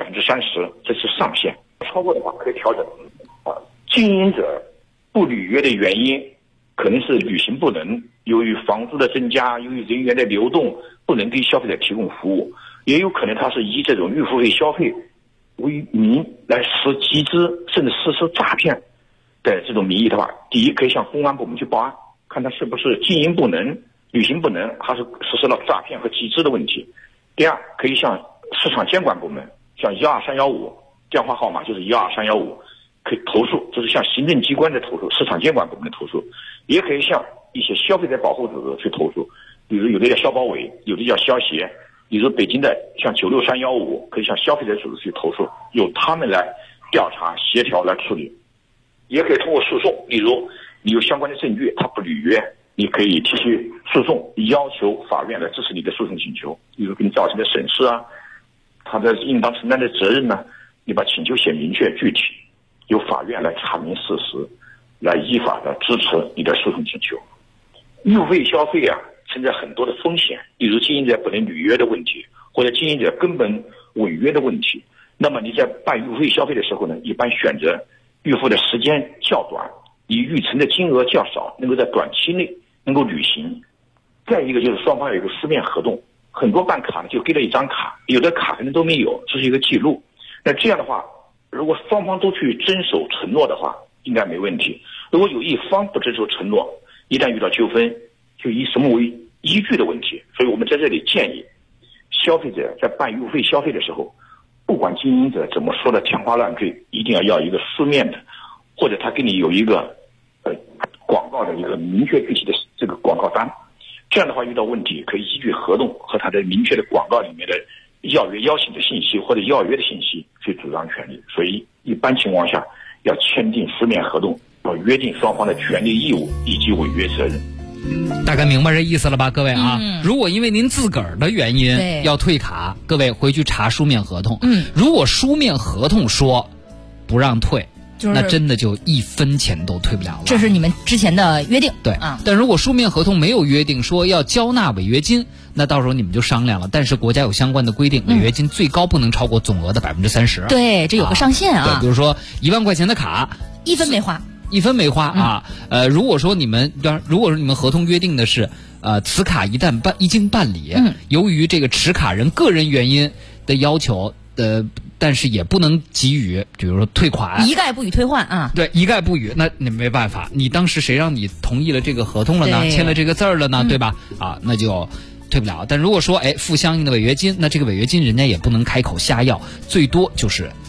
30%，这是上限。超过的话可以调整。经营者不履约的原因可能是履行不能，由于房租的增加，由于人员的流动，不能给消费者提供服务，也有可能他是以这种预付费消费为名来实集资甚至实施诈骗的这种名义的话，第一可以向公安部门去报案，看他是不是经营不能、履行不能，还是实施了诈骗和集资的问题。第二，可以向市场监管部门，像12315电话号码就是12315，可以投诉，这是向行政机关的投诉，市场监管部门的投诉，也可以向一些消费者保护组织去投诉，比如有的叫消保委，有的叫消协，比如北京的像96315，可以向消费者组织去投诉，由他们来调查协调来处理。也可以通过诉讼，例如你有相关的证据，他不履约，你可以提起诉讼，要求法院来支持你的诉讼请求，例如给你造成的损失啊，他的应当承担的责任呢，你把请求写明确具体，由法院来查明事实，来依法的支持你的诉讼请求。预付费消费啊，存在很多的风险，例如经营者不能履约的问题，或者经营者根本违约的问题。那么你在办预付费消费的时候呢，一般选择预付的时间较短，你预存的金额较少，能够在短期内能够履行。再一个就是双方有一个书面合同，很多办卡呢就给了一张卡，有的卡可能都没有，这是一个记录。那这样的话，如果双方都去遵守承诺的话，应该没问题。如果有一方不遵守承诺，一旦遇到纠纷，就以什么为依据的问题。所以我们在这里建议消费者在办预付费消费的时候，不管经营者怎么说的天花乱坠，一定要一个书面的，或者他给你有一个广告的一个明确具体的这个广告单。这样的话遇到问题可以依据合同和他的明确的广告里面的要约邀请的信息或者要约的信息去主张权利。所以一般情况下要签订书面合同，要约定双方的权利义务以及违约责任。 大概明白这意思了吧，各位啊？如果因为您自个儿的原因要退卡，各位回去查书面合同。如果书面合同说不让退，那真的就1分钱都退不了了。 这是你们之前的约定。 对啊，但如果书面合同没有约定说要交纳违约金，那到时候你们就商量了。但是国家有相关的规定，违约金最高不能超过总额的30%。 对，这有个上限啊。 对，比如说1万块钱的卡 ，1分没花。 1分没花啊！如果说你们合同约定的是，此卡一经办理，由于这个持卡人个人原因的要求，但是也不能给予，比如说退款， 一概不予退换啊。 对，一概不予，那你没办法，你当时谁让你同意了这个合同了呢？签了这个字儿了呢，对吧？啊，那就退不了。但如果说付相应的违约金，那这个违约金人家也不能开口瞎要，最多就是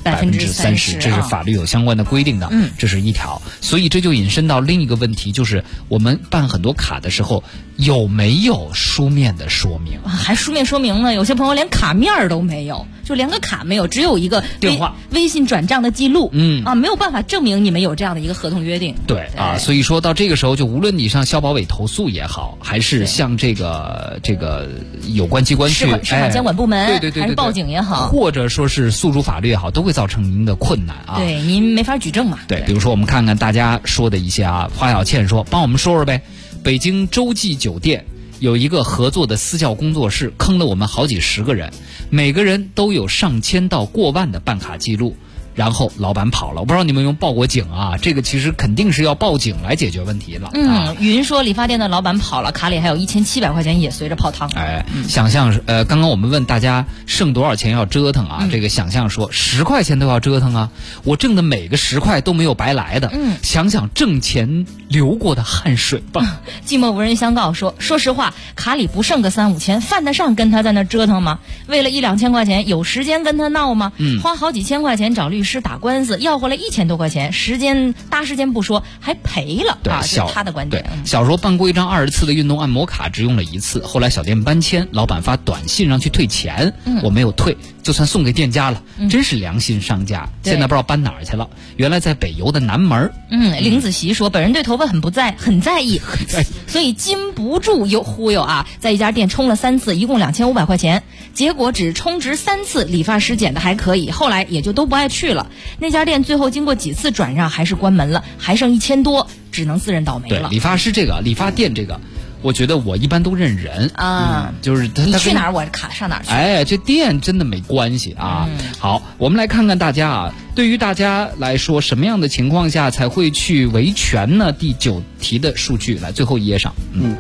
30%， 这是法律有相关的规定的，这是一条。所以这就引申到另一个问题，就是我们办很多卡的时候有没有书面的说明？ 还书面说明呢？有些朋友连卡面都没有，就连个卡没有，只有一个电话、 微信转账的记录，没有办法证明你们有这样的一个合同约定。 对啊，所以说到这个时候，就无论你向消保委投诉也好，还是向这个有关机关去市场监管部门， 对， 还是报警也好， 或者说是诉诸法律也好，都会造成您的困难啊。 对，您没法举证嘛。 对，比如说我们看看大家说的一些花小倩说，帮我们说说呗。北京洲际酒店有一个合作的私教工作室，坑了我们好几十个人，每个人都有上千到过万的办卡记录。然后老板跑了，我不知道你们有没有报过警啊？这个其实肯定是要报警来解决问题了。 云说理发店的老板跑了，卡里还有1700块钱也随着泡汤。 想象刚刚我们问大家剩多少钱要折腾啊？这个想象说10块钱都要折腾啊，我挣的每个10块都没有白来的。想想挣钱流过的汗水吧。 寂寞无人相告说实话，卡里不剩个3、5千，犯得上跟他在那折腾吗？为了1、2千块钱，有时间跟他闹吗？花好几千块钱找律师打官司，要回来1000多块钱，搭时间不说，还赔了。 对， 这是他的观点。 小时候办过一张20次的运动按摩卡，只用了1次，后来小店搬迁，老板发短信让去退钱，我没有退，就算送给店家了，真是良心商家。现在不知道搬哪儿去了，原来在北邮的南门。 林子琪说，本人对头发很在意，所以禁不住忽悠啊，在一家店充了3次，一共2500块钱，结果只充值3次，理发师剪的还可以，后来也就都不爱去了。那家店最后经过几次转让还是关门了，还剩1000多，只能自认倒霉了。 对，理发师理发店这个，我觉得我一般都认人啊，就是你去哪儿我卡上哪儿去。 这店真的没关系啊。好，我们来看看大家啊，对于大家来说，什么样的情况下才会去维权呢？第9题的数据来，最后一页上。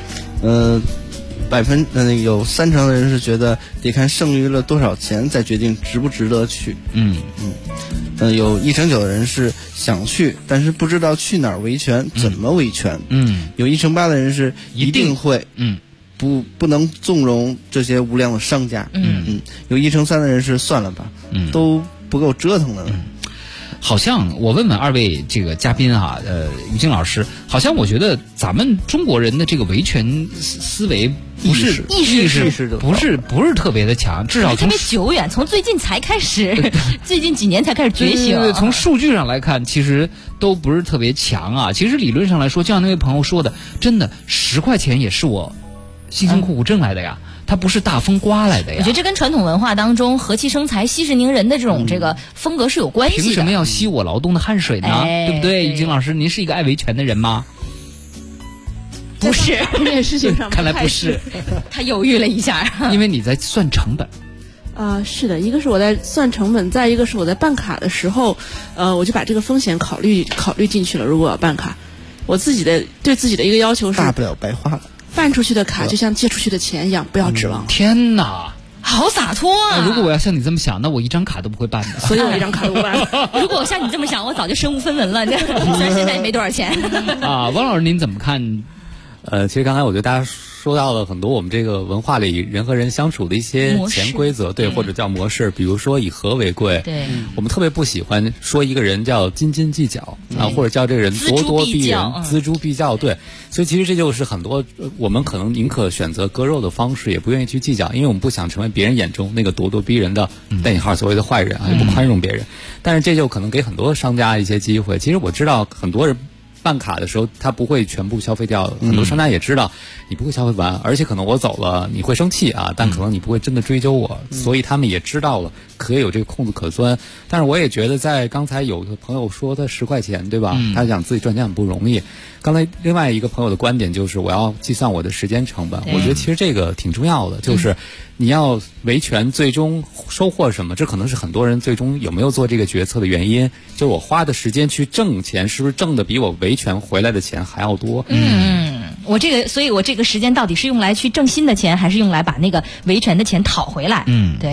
有30%的人是觉得得看剩余了多少钱再决定值不值得去。有1%9%的人是想去，但是不知道去哪儿维权，怎么维权。有1%8%的人是一定会。不能纵容这些无良的商家。有1%3%的人是算了吧，都不够折腾的。 好像我问问2位这个嘉宾啊，于静老师，好像我觉得咱们中国人的这个维权思维意识不是特别的强，至少特别久远，从最近才开始，最近几年才开始觉醒。 对，从数据上来看，其实都不是特别强啊。其实理论上来说，就像那位朋友说的，真的10块钱也是我辛辛苦苦挣来的呀。它不是大风刮来的呀。 我觉得这跟传统文化当中和气生财、息事宁人的这个风格是有关系的。 凭什么要吸我劳动的汗水呢？对不对？于静老师，您是一个爱维权的人吗？ 不是， 这件事情上看来不是。 他犹豫了一下， 因为你在算成本。 是的，一个是我在算成本，再一个是我在办卡的时候，我就把这个风险考虑进去了。如果要办卡，我对自己的一个要求是， 大不了白花了。 办出去的卡就像借出去的钱一样，不要指望。 天哪， 好洒脱啊！ 如果我要像你这么想，那我一张卡都不会办的。 所以我一张卡都不办。 如果我像你这么想，我早就身无分文了。虽然现在也没多少钱。 汪老师您怎么看？ 其实刚才我觉得大家说到了很多我们这个文化里人和人相处的一些潜规则，对，或者叫模式。比如说以和为贵， 对， 我们特别不喜欢说一个人叫斤斤计较啊，或者叫这个人咄咄逼人、锱铢必较，对。所以其实这就是很多我们可能宁可选择割肉的方式，也不愿意去计较，因为我们不想成为别人眼中那个咄咄逼人的带引号所谓的坏人啊，也不宽容别人。但是这就可能给很多商家一些机会。其实我知道很多人办卡的时候，他不会全部消费掉。很多商家也知道你不会消费完，而且可能我走了你会生气啊，但可能你不会真的追究我，所以他们也知道了，可以有这个空子可钻。但是我也觉得，在刚才有的朋友说他10块钱，对吧？他想自己赚钱很不容易。刚才另外一个朋友的观点就是，我要计算我的时间成本。我觉得其实这个挺重要的，就是你要维权最终收获什么，这可能是很多人最终有没有做这个决策的原因。就是我花的时间去挣钱，是不是挣的比我维权回来的钱还要多？ 所以我这个时间到底是用来去挣新的钱，还是用来把那个维权的钱讨回来？ 对。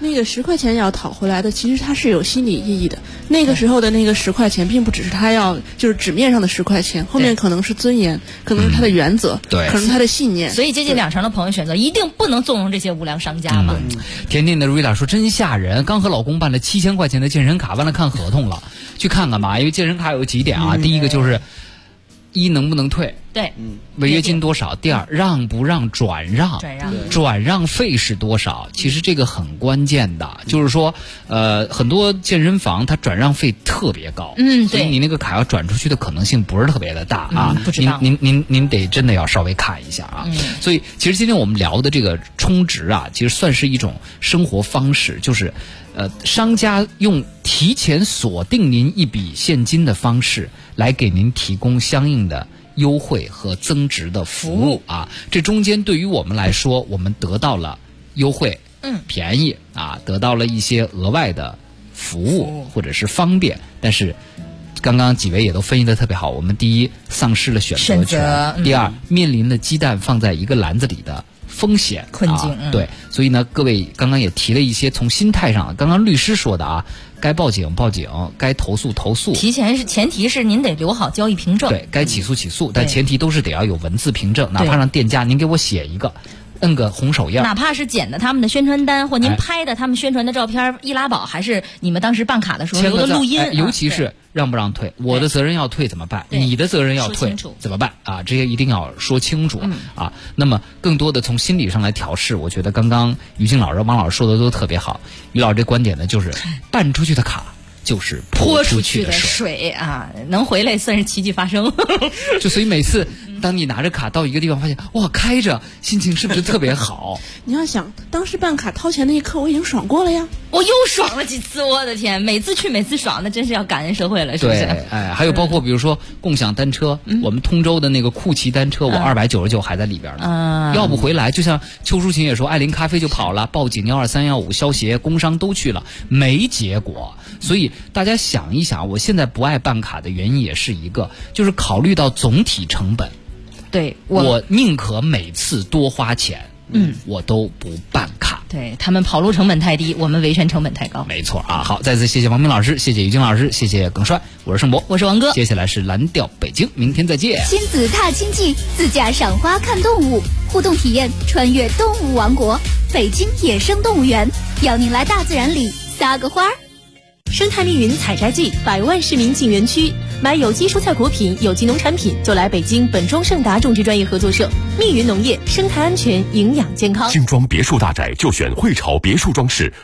那个10块钱要讨回来的，其实它是有心理意义的。那个时候的那个10块钱，并不只是他要就是纸面上的10块钱，后面可能是尊严，可能是他的原则， 对， 可能是他的信念。 所以接近2成的朋友选择一定不能纵容这些无良商家嘛。 甜甜的瑞达说真吓人，刚和老公办了7000块钱的健身卡，完了看合同了，去看看吧，因为健身卡有几点啊，第一个就是一能不能退， 对， 违约金多少？第二，让不让转让？转让费是多少？其实这个很关键的，就是说，很多健身房它转让费特别高，所以你那个卡要转出去的可能性不是特别的大啊。 不知道， 您得真的要稍微看一下啊。所以其实今天我们聊的这个充值啊，其实算是一种生活方式，就是商家用提前锁定您一笔现金的方式来给您提供相应的优惠和增值的服务啊，这中间对于我们来说，我们得到了优惠，便宜啊，得到了一些额外的服务或者是方便，但是刚刚几位也都分析得特别好，我们第一丧失了选择权，第二面临了鸡蛋放在一个篮子里的风险困境， 对，所以呢，各位刚刚也提了一些从心态上，刚刚律师说的啊，该报警报警，该投诉投诉， 前提是您得留好交易凭证， 对，该起诉起诉，但前提都是得要有文字凭证，哪怕让店家您给我写一个，摁个红手印， 哪怕是剪的他们的宣传单或您拍的他们宣传的照片，易拉宝还是你们当时办卡的时候留的录音， 尤其是让不让退，我的责任要退怎么办？你的责任要退怎么办？啊，这些一定要说清楚啊。那么更多的从心理上来调试，我觉得刚刚于静老师、王老师说的都特别好。于老师这观点呢，就是办出去的卡就是泼出去的水啊，能回来算是奇迹发生。 就所以每次当你拿着卡到一个地方，发现哇开着，心情是不是特别好？ 你要想当时办卡掏钱那一刻，我已经爽过了呀， 我又爽了几次，我的天，每次去每次爽，那真是要感恩社会了，是不是？ 对，还有包括比如说共享单车，我们通州的那个酷骑单车，我299还在里边呢，要不回来，就像邱淑琴也说，爱琳咖啡就跑了，报警12315消协，工商都去了，没结果。所以大家想一想，我现在不爱办卡的原因也是一个，就是考虑到总体成本。 对， 我宁可每次多花钱，我都不办卡。 对，他们跑路成本太低，我们维权成本太高。 没错啊，好，再次谢谢王明老师，谢谢于静老师，谢谢耿帅，我是盛博， 我是王哥。 接下来是蓝调北京，明天再见。 亲子踏青记，自驾赏花看动物，互动体验穿越动物王国，北京野生动物园，邀您来大自然里撒个花儿。 生态密云采摘季，100万市民进园区，买有机蔬菜果品、有机农产品就来北京本庄盛达种植专业合作社，密云农业，生态安全，营养健康。 精装别墅大宅就选汇潮别墅装饰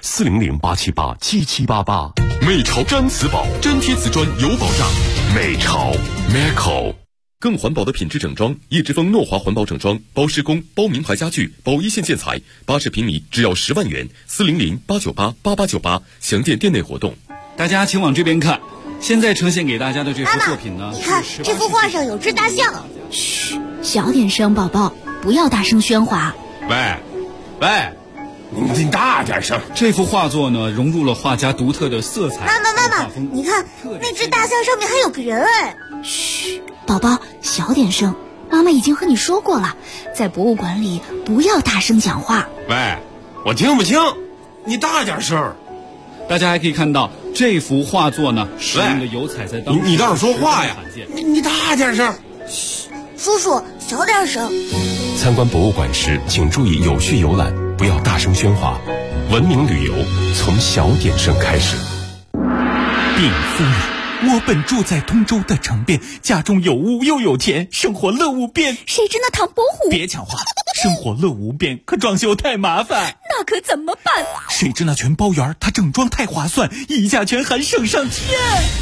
，400-878-7788。美潮毡瓷宝，粘贴瓷砖有保障。美潮 Meco。更环保的品质整装，叶之峰诺华环保整装，包施工、包名牌家具、包一线建材，80平米只要10万元，400-898-8898，详见店内活动。 大家请往这边看，现在呈现给大家的这幅作品呢， 你看这幅画上有只大象。嘘，小点声，宝宝，不要大声喧哗。 喂，你大点声。这幅画作呢，融入了画家独特的色彩。 妈妈，你看那只大象上面还有个人哎。嘘，宝宝，小点声。妈妈已经和你说过了，在博物馆里不要大声讲话。 喂，我听不清，你大点声。大家还可以看到这幅画作呢，使用的油彩在当你倒是说话呀！你大点声。 嘘，叔叔小点声。 参观博物馆时，请注意有序游览，不要大声喧哗。文明旅游从小点声开始。 禀夫人，我本住在通州的城边，家中有屋又有田，生活乐无边。 谁知那唐伯虎？ 别抢话，生活乐无边，可装修太麻烦。 那可怎么办？ 谁知那全包园，它整装太划算，溢价全含省上天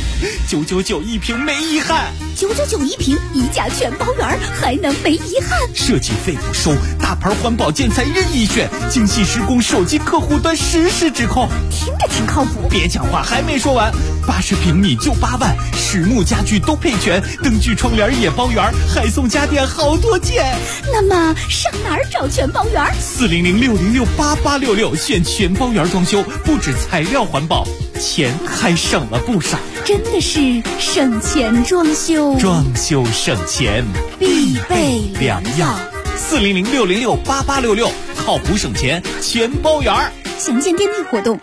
，999一平没遗憾。 999一平，溢价全包园，还能没遗憾？ 设计费不收，大牌环保建材任意选，精细施工，手机客户端实时指控。 听着挺靠谱。 别讲话，还没说完，80平米就8万，实木家具都配全，灯具窗帘也包圆，还送家电好多件。 那么上哪儿找全包园 ？400-606-8866，选全包园装修，不止材料环保，钱还省了不少。 真的是省钱装修， 装修省钱必备良药。 400-606-8866，靠谱省钱全包园。 详见店内活动。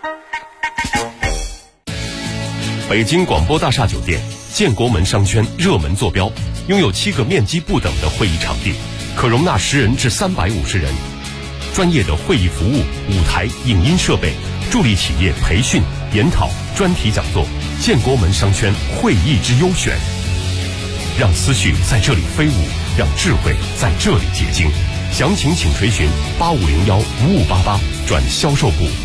北京广播大厦酒店建国门商圈热门坐标，拥有7个面积不等的会议场地，可容纳10人至350人。专业的会议服务、舞台、影音设备，助力企业培训、研讨、专题讲座。建国门商圈会议之优选，让思绪在这里飞舞，让智慧在这里结晶。详情请垂询8501-5588转销售部。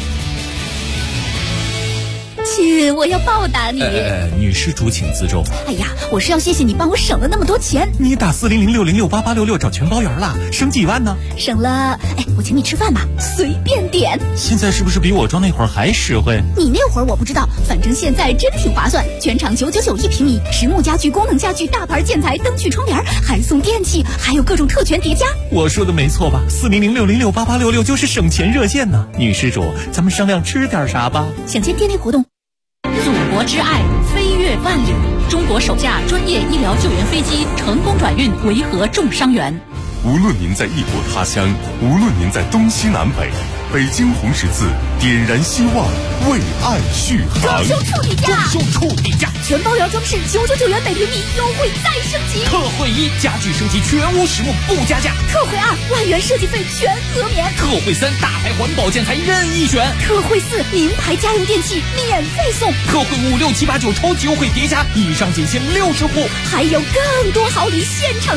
亲，我要报答你。 女施主请自重。 哎呀，我是要谢谢你帮我省了那么多钱。 你打40060688866找全包圆了，省几万呢？ 省了，我请你吃饭吧，随便点。 现在是不是比我装那会儿还实惠？ 你那会儿我不知道，反正现在真挺划算，全场999一平米，实木家具、功能家具、大牌建材、灯具、窗帘，还送电器，还有各种特权叠加。 我说的没错吧？40060688866就是省钱热线呢。女施主，咱们商量吃点啥吧？ 想见店内活动。 祖国之爱，飞越万里。中国首架专业医疗救援飞机成功转运维和重伤员。 无论您在异国他乡，无论您在东西南北，北京红十字点燃希望，为爱续航。 装修处底价， 装修处底价， 全包圆装饰999元每平米，优惠再升级。 特惠1，家具升级全屋实木不加价。 特惠2，万元设计费全额免。 特惠3，大牌环保建材任意选。 特惠4，名牌家用电器免费送。 特惠5、6、7、8、9超级优惠叠加，以上仅限60户， 还有更多好礼现场